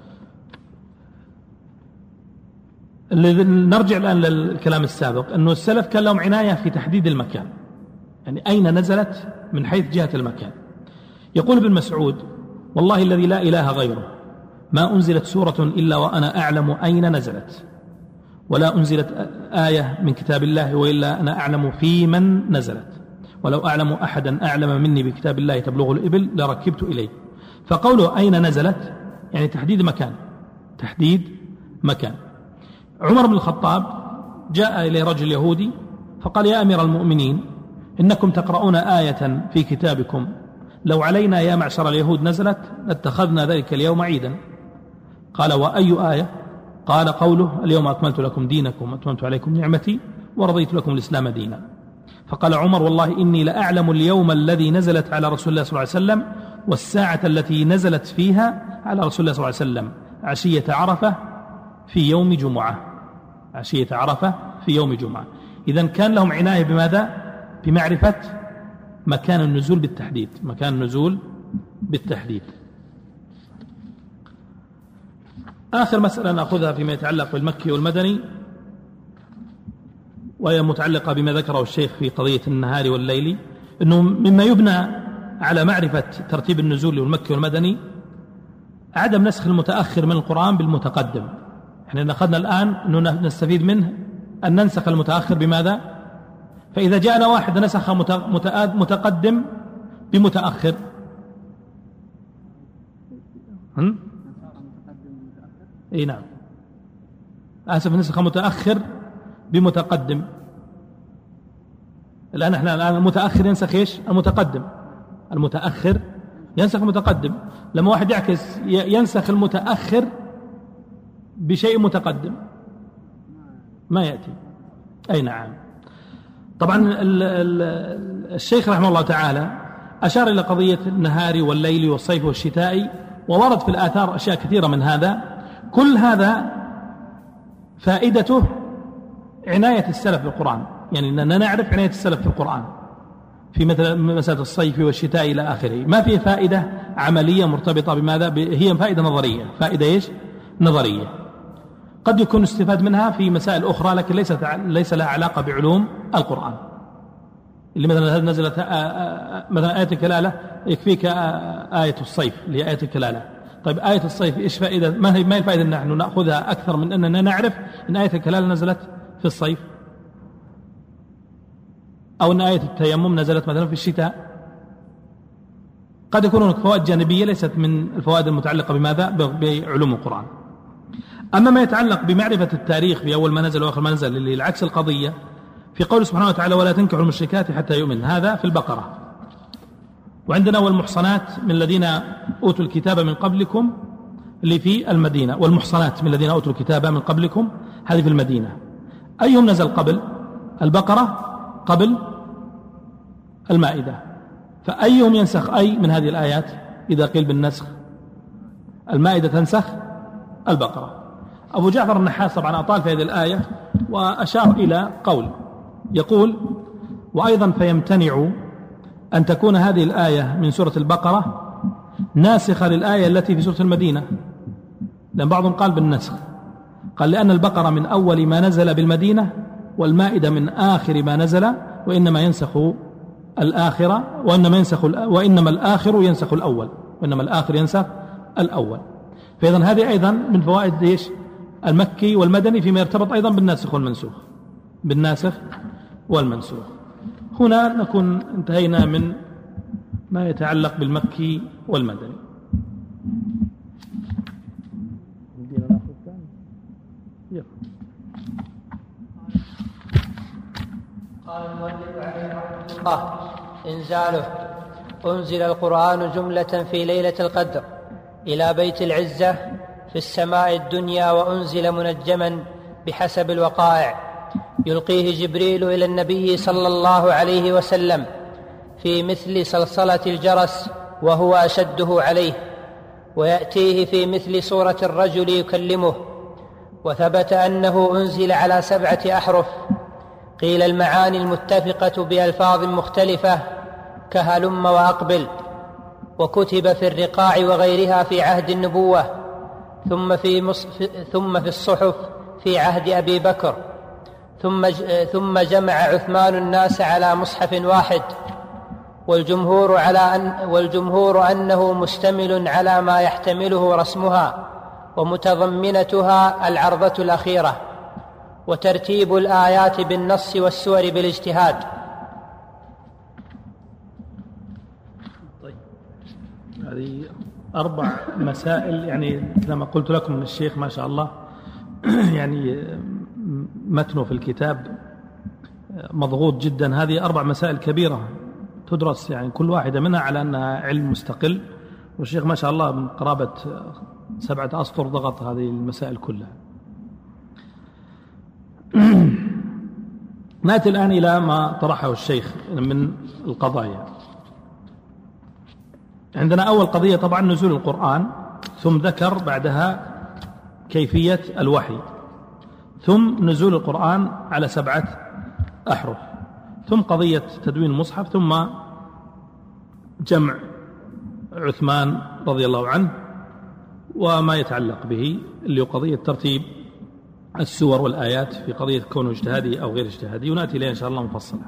نرجع الآن للكلام السابق، أنه السلف كان لهم عناية في تحديد المكان، يعني أين نزلت من حيث جهة المكان. يقول ابن مسعود والله الذي لا إله غيره ما أنزلت سورة إلا وأنا أعلم أين نزلت، ولا أنزلت آية من كتاب الله وإلا أنا أعلم في من نزلت، ولو أعلم أحدا أعلم مني بكتاب الله تبلغ الإبل لركبت إليه. فقوله أين نزلت يعني تحديد مكان، تحديد مكان. عمر بن الخطاب جاء إليه رجل يهودي فقال يا أمير المؤمنين إنكم تقرؤون آية في كتابكم لو علينا يا معشر اليهود نزلت لاتخذنا ذلك اليوم عيدا. قال وأي آية؟ قال قوله اليوم أكملت لكم دينكم وأتممت عليكم نعمتي ورضيت لكم الإسلام دينا. فقال عمر والله إني لأعلم اليوم الذي نزلت على رسول الله صلى الله عليه وسلم والساعة التي نزلت فيها على رسول الله صلى الله عليه وسلم عشية عرفة في يوم جمعة. عشية عرفة في يوم جمعة. إذن كان لهم عناية بماذا؟ بمعرفة مكان النزول بالتحديد، مكان النزول بالتحديد. آخر مسألة نأخذها فيما يتعلق بالمكي والمدني، وهي متعلقة بما ذكره الشيخ في قضية النهار والليل، أنه مما يبنى على معرفة ترتيب النزول والمكي والمدني عدم نسخ المتأخر من القرآن بالمتقدم. احنا أخذنا الآن أنه نستفيد منه أن ننسخ المتأخر بماذا؟ فإذا جاءنا واحد نسخ متقدم بمتأخر، اي نعم، آسف، نسخ متأخر بمتقدم. الآن احنا المتأخر ينسخ ايش؟ المتقدم. المتأخر ينسخ المتقدم. لما واحد يعكس ينسخ المتأخر بشيء متقدم ما يأتي. أي نعم. طبعا الشيخ رحمه الله تعالى أشار إلى قضية النهار والليل والصيف والشتاء، وورد في الآثار أشياء كثيرة من هذا. كل هذا فائدته عناية السلف بالقرآن، يعني أننا نعرف عناية السلف في القرآن في مسألة الصيف والشتاء إلى آخره. ما فيه فائدة عملية مرتبطة بماذا؟ هي فائدة نظرية. فائدة إيش؟ نظرية. قد يكون استفاد منها في مسائل أخرى لكن ليس لها علاقة بعلوم القرآن. اللي مثلا نزلت مثلا آية الكلالة، يكفيك آية الصيف اللي هي آية الكلالة. طيب آية الصيف إيش فائدة؟ ما هي الفائدة أن نحن نأخذها أكثر من أننا نعرف أن آية الكلالة نزلت في الصيف، أو أن آية التيمم نزلت مثلا في الشتاء. قد يكون هناك فوائد جانبية ليست من الفوائد المتعلقة بماذا؟ بعلوم القرآن. أما ما يتعلق بمعرفة التاريخ في أول ما نزل وآخر ما نزل، اللي العكس القضية في قول سبحانه وتعالى ولا تنكحوا المشركات حتى يؤمن، هذا في البقرة. وعندنا والمحصنات من الذين أوتوا الكتاب من قبلكم اللي في المدينة، والمحصنات من الذين أوتوا الكتاب من قبلكم هذه في المدينة. أيهم نزل قبل؟ البقرة قبل المائدة. فأيهم ينسخ أي من هذه الآيات إذا قيل بالنسخ؟ المائدة تنسخ البقرة. أبو جعفر النحاس طبعا أطال في هذه الآية وأشار إلى قول يقول وأيضا فيمتنع أن تكون هذه الآية من سورة البقرة ناسخة للآية التي في سورة المدينة، لأن بعضهم قال بالنسخ، قال لأن البقرة من أول ما نزل بالمدينة والمائدة من آخر ما نزل، وإنما ينسخ الآخرة وإنما الآخر ينسخ الأول، وإنما الآخر ينسخ الأول. فإذن هذه أيضا من فوائد إيش؟ المكي والمدني فيما يرتبط أيضا بالناسخ والمنسوخ، بالناسخ والمنسوخ. هنا نكون انتهينا من ما يتعلق بالمكي والمدني. قال المؤلف عليه رحمه الله إنزاله: أنزل القرآن جملة في ليلة القدر إلى بيت العزة في السماء الدنيا، وأنزل منجما بحسب الوقائع، يلقيه جبريل إلى النبي صلى الله عليه وسلم في مثل صلصلة الجرس وهو أشده عليه، ويأتيه في مثل صورة الرجل يكلمه. وثبت أنه أنزل على 7 أحرف، قيل المعاني المتفقة بألفاظ مختلفة كهلم وأقبل، وكتب في الرقاع وغيرها في عهد النبوة، ثم في الصحف في عهد أبي بكر، ثم جمع عثمان الناس على مصحف واحد، والجمهور أنه مشتمل على ما يحتمله رسمها ومتضمنتها العرضة الأخيرة، وترتيب الآيات بالنص والسور بالاجتهاد. طيب، هذه 4 مسائل، يعني كما قلت لكم من الشيخ ما شاء الله يعني متنه في الكتاب مضغوط جدا. هذه 4 مسائل كبيرة تدرس، يعني كل واحدة منها على أنها علم مستقل، والشيخ ما شاء الله من قرابة 7 أسطر ضغط هذه المسائل كلها. نأتي الآن إلى ما طرحه الشيخ من القضايا. عندنا أول قضية طبعا نزول القرآن، ثم ذكر بعدها كيفية الوحي، ثم نزول القرآن على 7 أحرف، ثم قضية تدوين المصحف، ثم جمع عثمان رضي الله عنه وما يتعلق به اللي هو قضية ترتيب السور والآيات في قضية كونه اجتهادي أو غير اجتهادي، ونأتي إليه إن شاء الله مفصلة.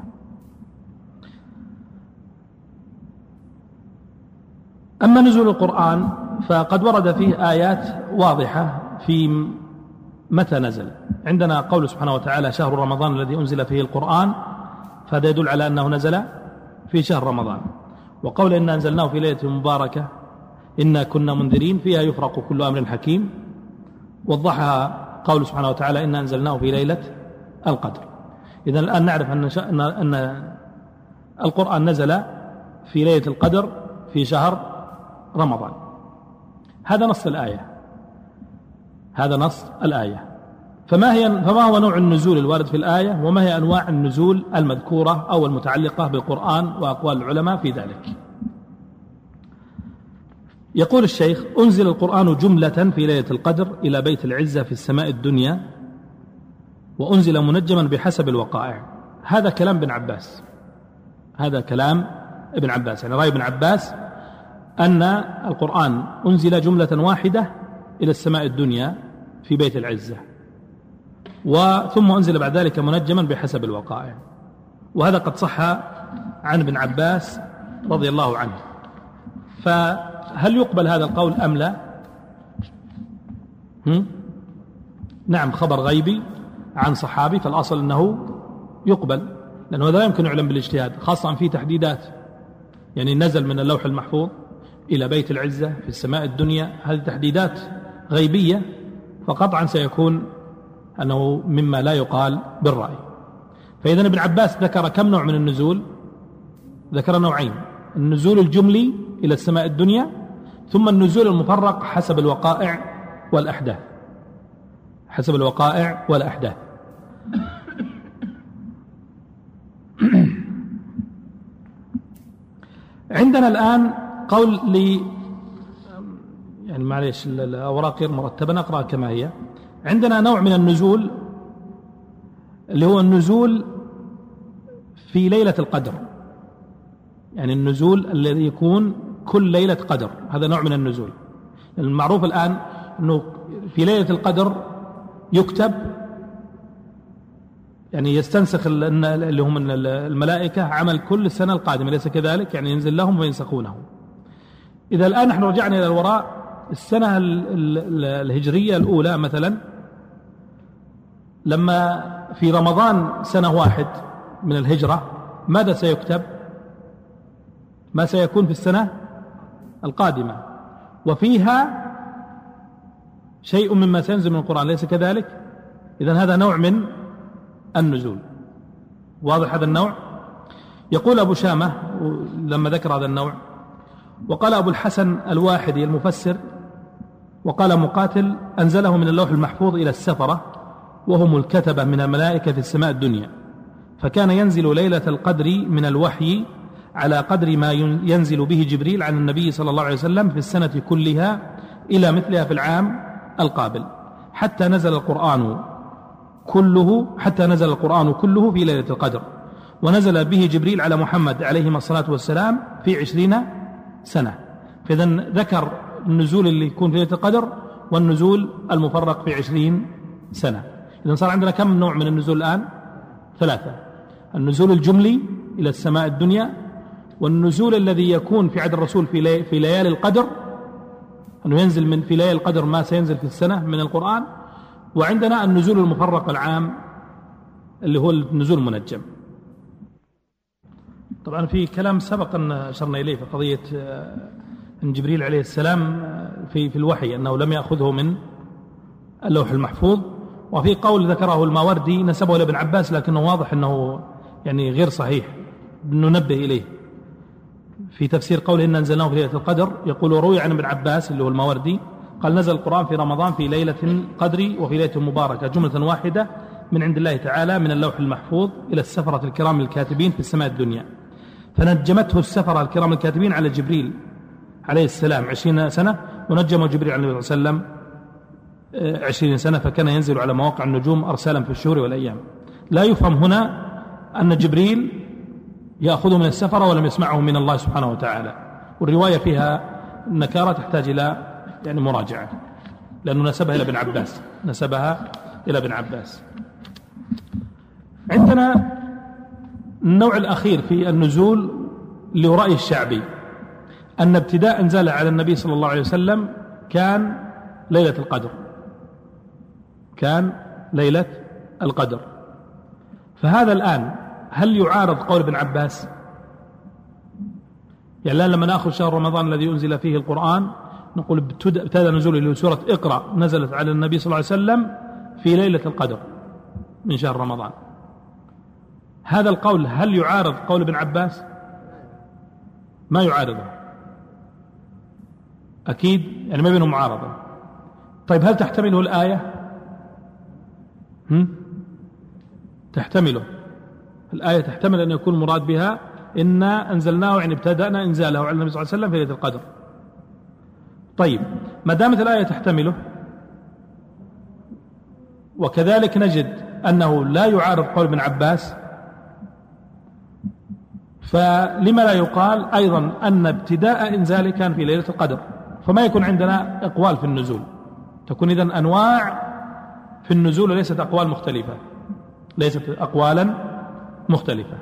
أما نزول القرآن فقد ورد فيه آيات واضحة في متى نزل. عندنا قول سبحانه وتعالى شهر رمضان الذي أنزل فيه القرآن، فهذا يدل على أنه نزل في شهر رمضان. وقول إنا أنزلناه في ليلة مباركة إنا كنا منذرين فيها يفرق كل أمر حكيم، وضحها قول سبحانه وتعالى إنا أنزلناه في ليلة القدر. إذن الآن نعرف أن القرآن نزل في ليلة القدر في شهر رمضان. هذا نص الآية، هذا نص الآية. فما هو نوع النزول الوارد في الآية، وما هي أنواع النزول المذكورة أو المتعلقة بالقرآن وأقوال العلماء في ذلك؟ يقول الشيخ: أنزل القرآن جملة في ليلة القدر إلى بيت العزة في السماء الدنيا، وأنزل منجما بحسب الوقائع. هذا كلام ابن عباس، هذا كلام ابن عباس، يعني رأي ابن عباس أن القرآن أنزل جملة واحدة إلى السماء الدنيا في بيت العزة، ثم أنزل بعد ذلك منجما بحسب الوقائع. وهذا قد صح عن ابن عباس رضي الله عنه. فهل يقبل هذا القول أم لا؟ نعم، خبر غيبي عن صحابي، فالأصل أنه يقبل، لأنه لا يمكن يعلم بالاجتهاد، خاصة في تحديدات، يعني نزل من اللوح المحفوظ إلى بيت العزة في السماء الدنيا، هذه تحديدات غيبية، فقطعا سيكون أنه مما لا يقال بالرأي. فإذا ابن عباس ذكر كم نوع من النزول؟ ذكر نوعين: النزول الجملي إلى السماء الدنيا، ثم النزول المفرق حسب الوقائع والأحداث، حسب الوقائع والأحداث. عندنا الآن قول يعني معليش الأوراق غير مرتبة، نقرأ كما هي. عندنا نوع من النزول اللي هو النزول في ليلة القدر، يعني النزول الذي يكون كل ليلة قدر، هذا نوع من النزول. المعروف الآن أنه في ليلة القدر يكتب، يعني يستنسخ اللي هم الملائكة عمل كل السنة القادمة، ليس كذلك؟ يعني ينزل لهم وينسخونه. إذا الآن نحن رجعنا إلى الوراء، السنة الهجرية الأولى مثلا، لما في رمضان سنة 1 من الهجرة، ماذا سيكتب؟ ما سيكون في السنة القادمة، وفيها شيء مما سينزل من القرآن، ليس كذلك؟ إذن هذا نوع من النزول. واضح هذا النوع؟ يقول أبو شامة لما ذكر هذا النوع: وقال أبو الحسن الواحدي المفسر، وقال مقاتل: أنزله من اللوح المحفوظ إلى السفرة، وهم الكتبة من الملائكة في السماء الدنيا، فكان ينزل ليلة القدر من الوحي على قدر ما ينزل به جبريل عن النبي صلى الله عليه وسلم في السنة كلها إلى مثلها في العام القابل، حتى نزل القرآن كله في ليلة القدر، ونزل به جبريل على محمد عليه الصلاة والسلام في 20 سنة. فإذن ذكر النزول اللي يكون في ليلة القدر والنزول المفرق في 20 سنة. إذن صار عندنا كم نوع من النزول الآن؟ 3: النزول الجملي إلى السماء الدنيا، والنزول الذي يكون في عهد الرسول في ليالي القدر، أنه ينزل في ليالي القدر ما سينزل في السنة من القرآن، وعندنا النزول المفرق العام اللي هو النزول المنجم. طبعا في كلام سبق أن أشرنا إليه في قضية أن جبريل عليه السلام في الوحي أنه لم يأخذه من اللوح المحفوظ، وفي قول ذكره الماوردي نسبه إلى ابن عباس، لكنه واضح أنه يعني غير صحيح، ننبه إليه في تفسير قوله إن أنزلناه في ليلة القدر. يقول: روي عن ابن عباس اللي هو الماوردي قال: نزل القرآن في رمضان في ليلة القدر وفي ليلة مباركة، جملة واحدة من عند الله تعالى من اللوح المحفوظ إلى السفرة الكرام الكاتبين في السماء الدنيا، فنجمته السفرة الكرام الكاتبين على جبريل عليه السلام 20 سنة، ونجمه جبريل عليه السلام 20 سنة، فكان ينزل على مواقع النجوم أرسالا في الشهور والأيام. لا يفهم هنا أن جبريل يأخذه من السفر ولم يسمعه من الله سبحانه وتعالى، والرواية فيها نكارة تحتاج إلى يعني مراجعة، لأنه نسبها إلى ابن عباس، نسبها إلى ابن عباس. عندنا النوع الأخير في النزول لرأي الشعبي، أن ابتداء انزال على النبي صلى الله عليه وسلم كان ليلة القدر، كان ليلة القدر. فهذا الآن هل يعارض قول ابن عباس؟ يعني الآن لما نأخذ شهر رمضان الذي أنزل فيه القرآن نقول ابتدأ نزوله لسورة اقرأ نزلت على النبي صلى الله عليه وسلم في ليلة القدر من شهر رمضان. هذا القول هل يعارض قول ابن عباس؟ ما يعارضه أكيد، يعني ما بينهم معارضة. طيب هل تحتمله الآية؟ تحتمله الآية، تحتمل أن يكون مراد بها إنا أنزلناه، يعني ابتدأنا إنزاله على النبي صلى الله عليه وسلم في ليلة القدر. طيب ما دامت الآية تحتمله، وكذلك نجد أنه لا يعارض قول ابن عباس، فلما لا يقال أيضا أن ابتداء إنزاله كان في ليلة القدر؟ فما يكون عندنا أقوال في النزول، تكون إذن أنواع في النزول وليست أقوال مختلفة، ليست أقوالا مختلفة.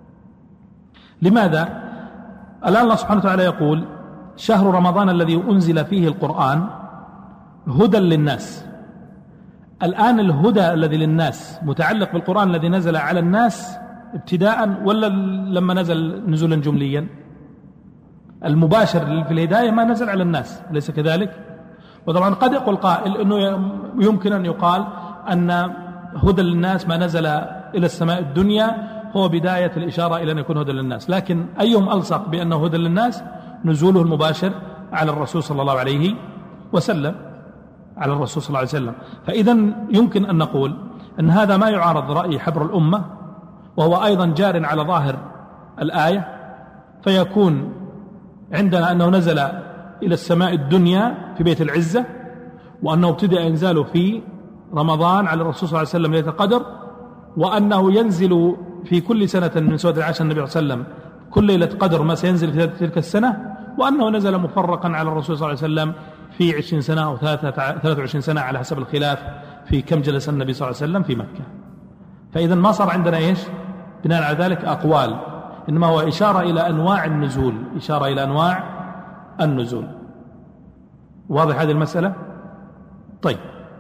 لماذا؟ الآن الله سبحانه وتعالى يقول شهر رمضان الذي أنزل فيه القرآن هدى للناس. الآن الهدى الذي للناس متعلق بالقرآن الذي نزل على الناس ابتداء ولا لما نزل نزولا جمليا؟ المباشر في الهداية ما نزل على الناس، أليس كذلك؟ وطبعا قد يقول قائل أنه يمكن أن يقال أن هدى للناس ما نزل إلى السماء الدنيا هو بداية الإشارة إلى أن يكون هدى للناس، لكن أيهم ألصق بأنه هدى للناس؟ نزوله المباشر على الرسول صلى الله عليه وسلم، على الرسول صلى الله عليه وسلم. فإذا يمكن أن نقول أن هذا ما يعارض رأي حبر الأمة، وهو أيضا جار على ظاهر الآية، فيكون عندنا أنه نزل إلى السماء الدنيا في بيت العزة، وأنه ابتدأ إنزاله في رمضان على الرسول صلى الله عليه وسلم ليلة القدر، وأنه ينزل في كل سنة من سنوات العشر النبي صلى الله عليه وسلم كل ليلة قدر ما سينزل في تلك السنة، وأنه نزل مفرقا على الرسول صلى الله عليه وسلم في 20 سنة أو 23 سنة على حسب الخلاف في كم جلس النبي صلى الله عليه وسلم في مكة. فإذا ما صار عندنا إيش بناء على ذلك أقوال، إنما هو إشارة إلى أنواع النزول، إشارة إلى أنواع النزول. واضح هذه المسألة؟ طيب،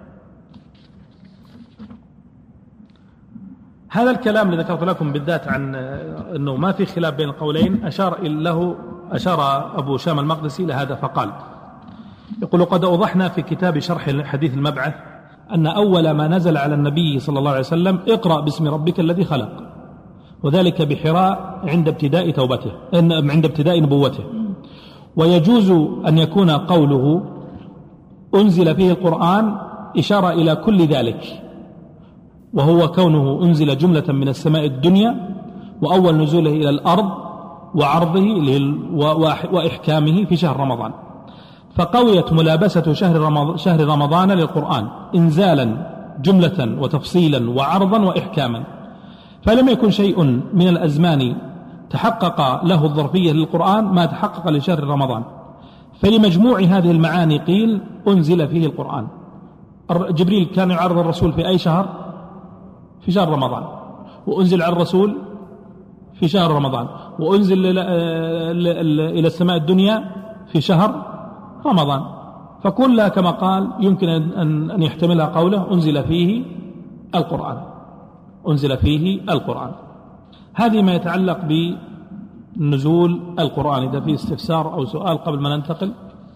هذا الكلام اللي ذكرت لكم بالذات عن أنه ما في خلاف بين القولين أشار أبو شام المقدسي لهذا فقال، يقول قد أوضحنا في كتاب شرح حديث المبعث أن أول ما نزل على النبي صلى الله عليه وسلم اقرأ باسم ربك الذي خلق، وذلك بحراء عند ابتداء توبته، عند ابتداء نبوته. ويجوز أن يكون قوله أنزل فيه القرآن إشارة إلى كل ذلك، وهو كونه أنزل جملة من السماء الدنيا، وأول نزوله إلى الأرض وعرضه وإحكامه في شهر رمضان، فقويت ملابسة شهر رمضان للقرآن إنزالا جملة وتفصيلا وعرضا وإحكاما، فلم يكن شيء من الأزمان تحقق له الظرفية للقرآن ما تحقق لشهر رمضان. فلمجموع هذه المعاني قيل أنزل فيه القرآن. جبريل كان يعرض الرسول في أي شهر؟ في شهر رمضان، وأنزل على الرسول في شهر رمضان، وأنزل إلى السماء الدنيا في شهر رمضان، فكلها كما قال يمكن أن يحتملها قوله أنزل فيه القرآن، أنزل فيه القرآن. هذه ما يتعلق بنزول القرآن. إذا في استفسار أو سؤال قبل ما ننتقل،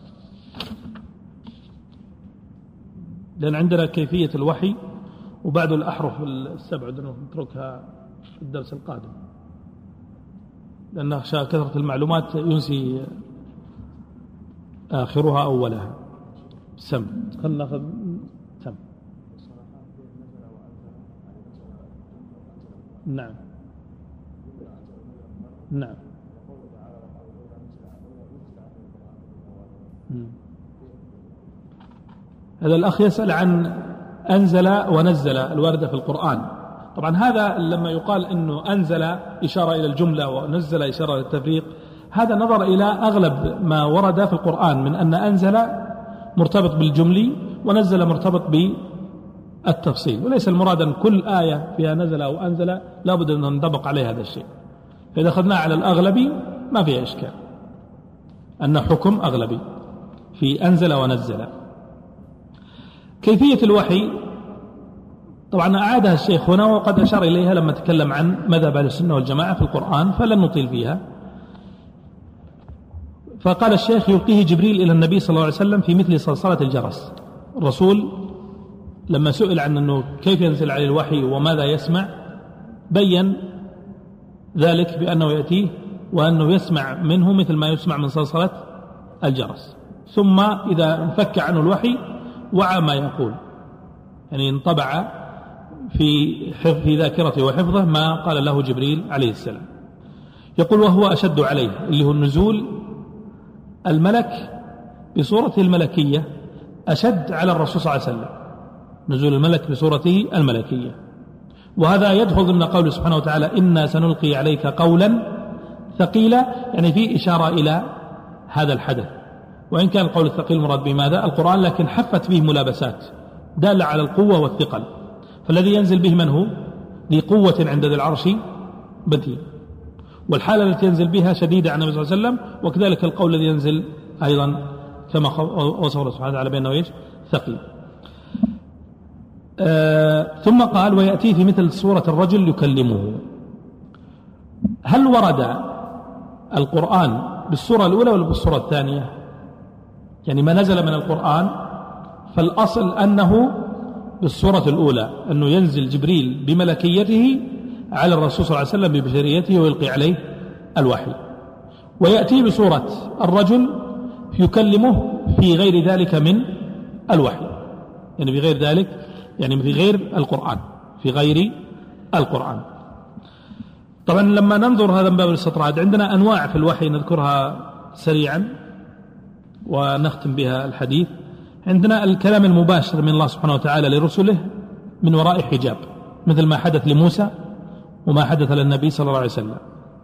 لأن عندنا كيفية الوحي وبعد الأحرف السبع نتركها في الدرس القادم، لأن كثرة المعلومات ينسي آخرها أولها. سم خلنا ناخذ سم. نعم نعم. هذا الأخ يسأل عن أنزل ونزل الواردة في القرآن. طبعا هذا لما يقال أنه أنزل إشارة إلى الجملة ونزل إشارة للتفريق، هذا نظر إلى أغلب ما ورد في القرآن من أن أنزل مرتبط بالجملي ونزل مرتبط بالتفصيل، وليس المراد أن كل آية فيها نزل أو أنزل لابد أن ننطبق عليها هذا الشيء. فإذا أخذنا على الأغلبي ما فيها إشكال أن حكم أغلبي في أنزل ونزل. كيفية الوحي طبعا أعادها الشيخ هنا وقد أشار إليها لما تكلم عن مذهب أهل السنة والجماعة في القرآن، فلن نطيل فيها. فقال الشيخ: يلقيه جبريل إلى النبي صلى الله عليه وسلم في مثل صلصلة الجرس. الرسول لما سئل عن أنه كيف ينزل عليه الوحي وماذا يسمع، بين ذلك بأنه يأتيه وأنه يسمع منه مثل ما يسمع من صلصلة الجرس، ثم إذا انفك عنه الوحي وعى ما يقول، يعني انطبع في ذاكرته وحفظه ما قال له جبريل عليه السلام. يقول: وهو أشد عليه، اللي هو النزول الملك بصورته الملكية أشد على الرسول صلى الله عليه وسلم، نزول الملك بصورته الملكية. وهذا يدخل ضمن قوله سبحانه وتعالى: إنا سنلقي عليك قولا ثقيلا، يعني في إشارة إلى هذا الحدث، وإن كان القول الثقيل مراد بماذا؟ القرآن، لكن حفت به ملابسات دالة على القوة والثقل. فالذي ينزل به من هو؟ ذي قوة عند ذي العرش مكين، والحالة التي ينزل بها شديدة عن النبي صلى الله عليه وسلم، وكذلك القول الذي ينزل أيضا كما وصف الله سبحانه وتعالى بأنه إيش؟ ثقيل. ثم قال: ويأتي في مثل صورة الرجل يكلمه. هل ورد القرآن بالصورة الأولى ولا بالصورة الثانية؟ يعني ما نزل من القرآن فالأصل أنه بالصورة الأولى، أنه ينزل جبريل بملكيته على الرسول صلى الله عليه وسلم ببشريته ويلقي عليه الوحي، ويأتي بصورة الرجل يكلمه في غير ذلك من الوحي، يعني في غير ذلك، يعني في غير القرآن، في غير القرآن. طبعا لما ننظر هذا من باب الاستطراد، عندنا أنواع في الوحي نذكرها سريعا ونختم بها الحديث. عندنا الكلام المباشر من الله سبحانه وتعالى لرسله من وراء حجاب، مثل ما حدث لموسى وما حدث للنبي صلى الله عليه وسلم،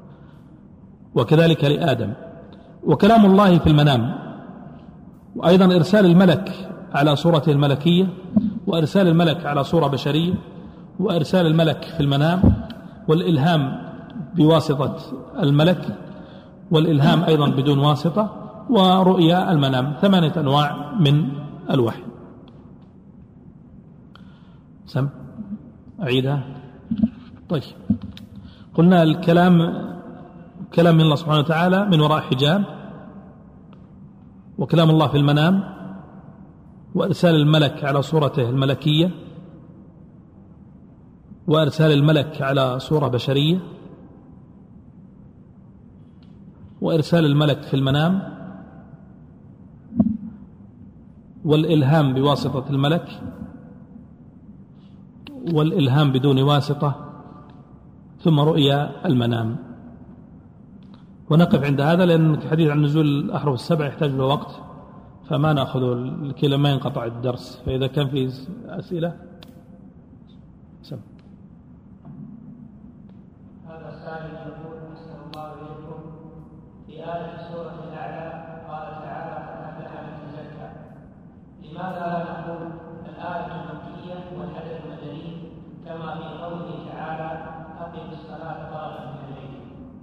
وكذلك لآدم. وكلام الله في المنام، وأيضا إرسال الملك على صورته الملكية، وإرسال الملك على صورة بشرية، وإرسال الملك في المنام، والإلهام بواسطة الملك، والإلهام أيضا بدون واسطة، ورؤيا المنام. 8 أنواع من الوحي. أعيدها. طيب، قلنا الكلام كلام من الله سبحانه وتعالى من وراء حجاب، وكلام الله في المنام، وإرسال الملك على صورته الملكية، وإرسال الملك على صورة بشرية، وإرسال الملك في المنام، والإلهام بواسطة الملك، والإلهام بدون واسطة، ثم رؤيا المنام. ونقف عند هذا لأن الحديث عن نزول الأحرف السبع يحتاج له وقت، فما نأخذ الكلمة ما ينقطع الدرس. فإذا كان في أسئلة سم. هذا السائل يقول: أحسن الله إليكم، في آية سورة الأعلى قال تعالى: قد أفلح من تزكى. لماذا لا نقول الآية مكية والحدث مدني كما في قوله تعالى: أقم الصلاة طرفي الليل؟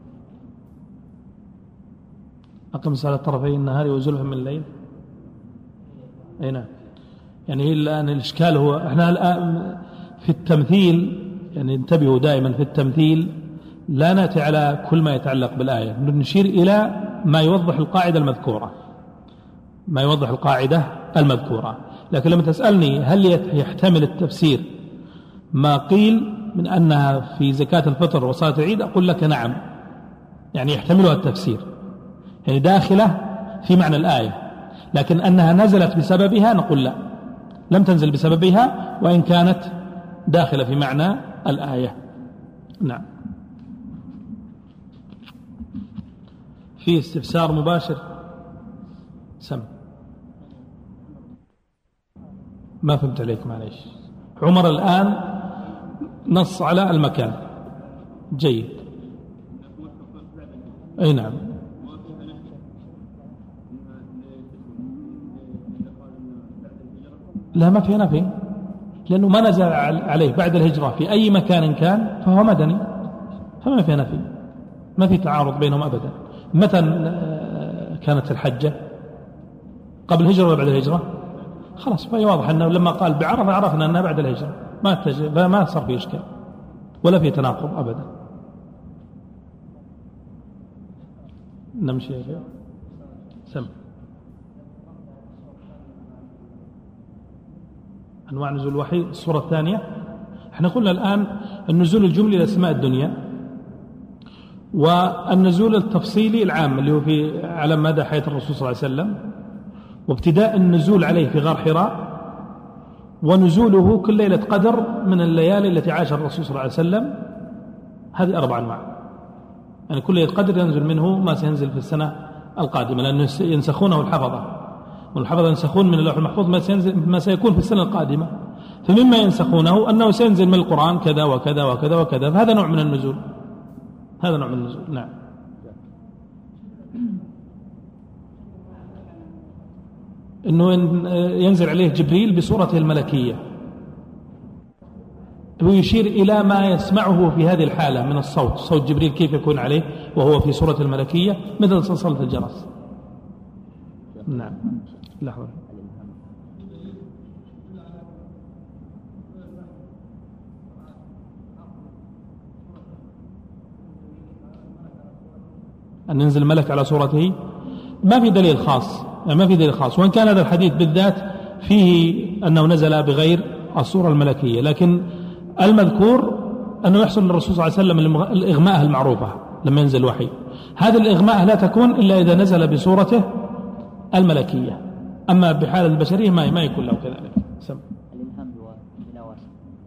أقم الصلاة طرفي النهار وزلفا من الليل. أي نعم. يعني هي الآن الإشكال هو إحنا الآن في التمثيل، يعني انتبهوا دائما في التمثيل لا نأتي على كل ما يتعلق بالآية، نشير إلى ما يوضح القاعدة المذكورة، ما يوضح القاعدة المذكورة. لكن لما تسألني هل يحتمل التفسير ما قيل من أنها في زكاة الفطر وصلاة العيد، أقول لك نعم، يعني يحتملها التفسير، يعني داخلة في معنى الآية. لكن أنها نزلت بسببها نقول لا، لم تنزل بسببها وإن كانت داخلة في معنى الآية. نعم. في استفسار مباشر؟ سم. ما فهمت عليك معليش. عمر الآن نص على المكان. جيد. أي نعم. لا ما في نفي، لأنه ما نزل عليه بعد الهجرة في أي مكان كان فهو مدني، فما في نفي، ما في تعارض بينهم أبدا. متى كانت الحجة؟ قبل الهجرة ولا بعد الهجرة؟ خلاص فهي واضح أنه لما قال بعرفة عرفنا أنها بعد الهجرة، ما صار في إشكال ولا في تناقض أبدا. نمشي يا سم. أنواع نزول الوحي. الصورة الثانية احنا قلنا الآن النزول الجملي لأسماء الدنيا، والنزول التفصيلي العام اللي هو في على مدى حياة الرسول صلى الله عليه وسلم، وابتداء النزول عليه في غار حراء، ونزوله كل ليلة قدر من الليالي التي عاش الرسول صلى الله عليه وسلم. هذه 4 أنواع، يعني كل ليلة قدر ينزل منه ما سينزل في السنة القادمة، لأنه ينسخونه الحفظة، والحفظة ينسخون من اللوح المحفوظ ما سيكون في السنة القادمة. فمما ينسخونه أنه سينزل من القرآن كذا وكذا وكذا وكذا، فهذا نوع من النزول، هذا نوع من النزول. نعم. أنه ينزل عليه جبريل بصورته الملكية، ويشير إلى ما يسمعه في هذه الحالة من الصوت، صوت جبريل كيف يكون عليه وهو في صورة الملكية مثل صلصلة الجرس. نعم. لحظة. أن ينزل الملك على صورته ما في دليل خاص، يعني ما في دليل خاص، وإن كان هذا الحديث بالذات فيه أنه نزل بغير الصورة الملكية، لكن المذكور أنه يحصل للرسول صلى الله عليه وسلم الإغماء المعروفة لما ينزل الوحي. هذه الإغماء لا تكون إلا إذا نزل بصورته الملكية، أما بحال البشرية ما يكون له كذلك. الإلهام بتلاوة.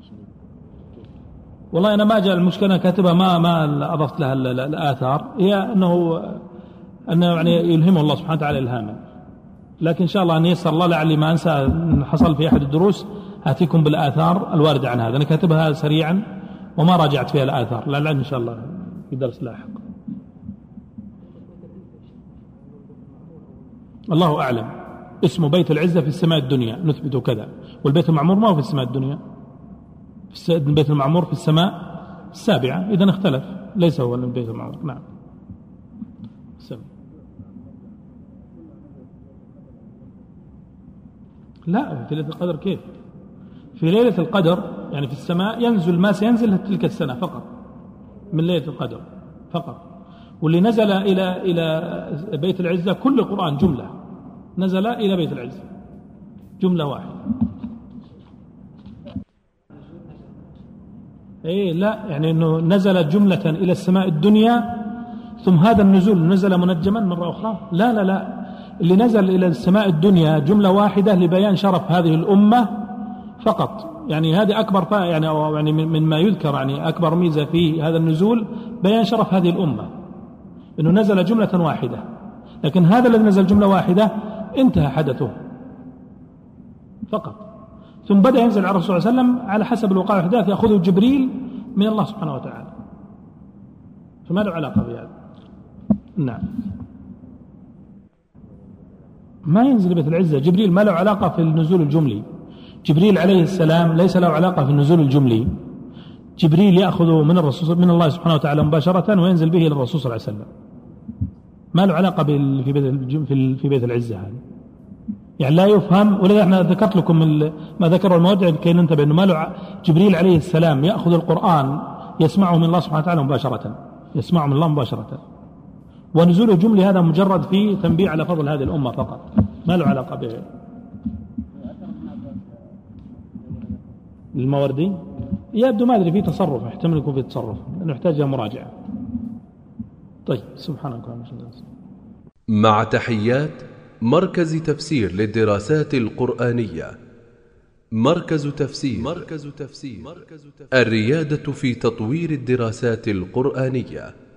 والله أنا ما جاء المشكلة كاتبها ما أضفت لها الآثار، هي أنه يعني يلهمه الله سبحانه وتعالى إلهاما، لكن إن شاء الله أن يسر الله لعلي ما أنسى حصل في أحد الدروس آتيكم بالآثار الواردة عن هذا. أنا كاتبها سريعا وما راجعت فيها الآثار، لعل إن شاء الله في درس لاحق. الله أعلم. اسمه بيت العزة في السماء الدنيا نثبته كذا، والبيت المعمور ما هو في السماء الدنيا، البيت المعمور في السماء السابعة، إذن اختلف، ليس هو البيت المعمور. نعم. لا، في ليلة القدر كيف؟ في ليلة القدر يعني في السماء ينزل ما سينزل تلك السنة فقط من ليلة القدر فقط، واللي نزل إلى بيت العزة كل القرآن جملة نزل إلى بيت العزة جملة واحدة. إيه لا، يعني أنه نزل جملة إلى السماء الدنيا ثم هذا النزول نزل منجما مرة أخرى. لا لا لا، اللي نزل إلى السماء الدنيا جملة واحدة لبيان شرف هذه الأمة فقط. يعني هذه أكبر يعني مما يذكر، يعني أكبر ميزة في هذا النزول بيان شرف هذه الأمة، إنه نزل جملة واحدة. لكن هذا الذي نزل جملة واحدة انتهى حدثه فقط، ثم بدأ ينزل على الرسول صلى الله عليه وسلم على حسب الوقائع والأحداث يأخذه جبريل من الله سبحانه وتعالى، فما له علاقة بهذا. نعم. ما ينزل بيت العزة جبريل، ما له علاقة في النزول الجملي. جبريل عليه السلام ليس له علاقة في النزول الجملي، جبريل يأخذه من الرسول من الله سبحانه وتعالى مباشرة وينزل به إلى الرسول صلى الله عليه وسلم، ما له علاقة في بيت العزة هذا. يعني لا يفهم، ولذا احنا ذكرت لكم ما ذكره الموضع كي ننتبه انه ما له. جبريل عليه السلام يأخذ القرآن يسمعه من الله سبحانه وتعالى مباشرة، يسمعه من الله مباشرة، ونزوله جملي هذا مجرد فيه تنبيه على فضل هذه الأمة فقط، ما له علاقة به. الماوردي يبدو ما أدري فيه تصرف، يحتمل يكون فيه تصرف لأنه يحتاج إلى مراجعة. طيب سبحانك اللهم وبحمدك. مع تحيات مركز تفسير للدراسات القرآنية. مركز تفسير الريادة في تطوير الدراسات القرآنية.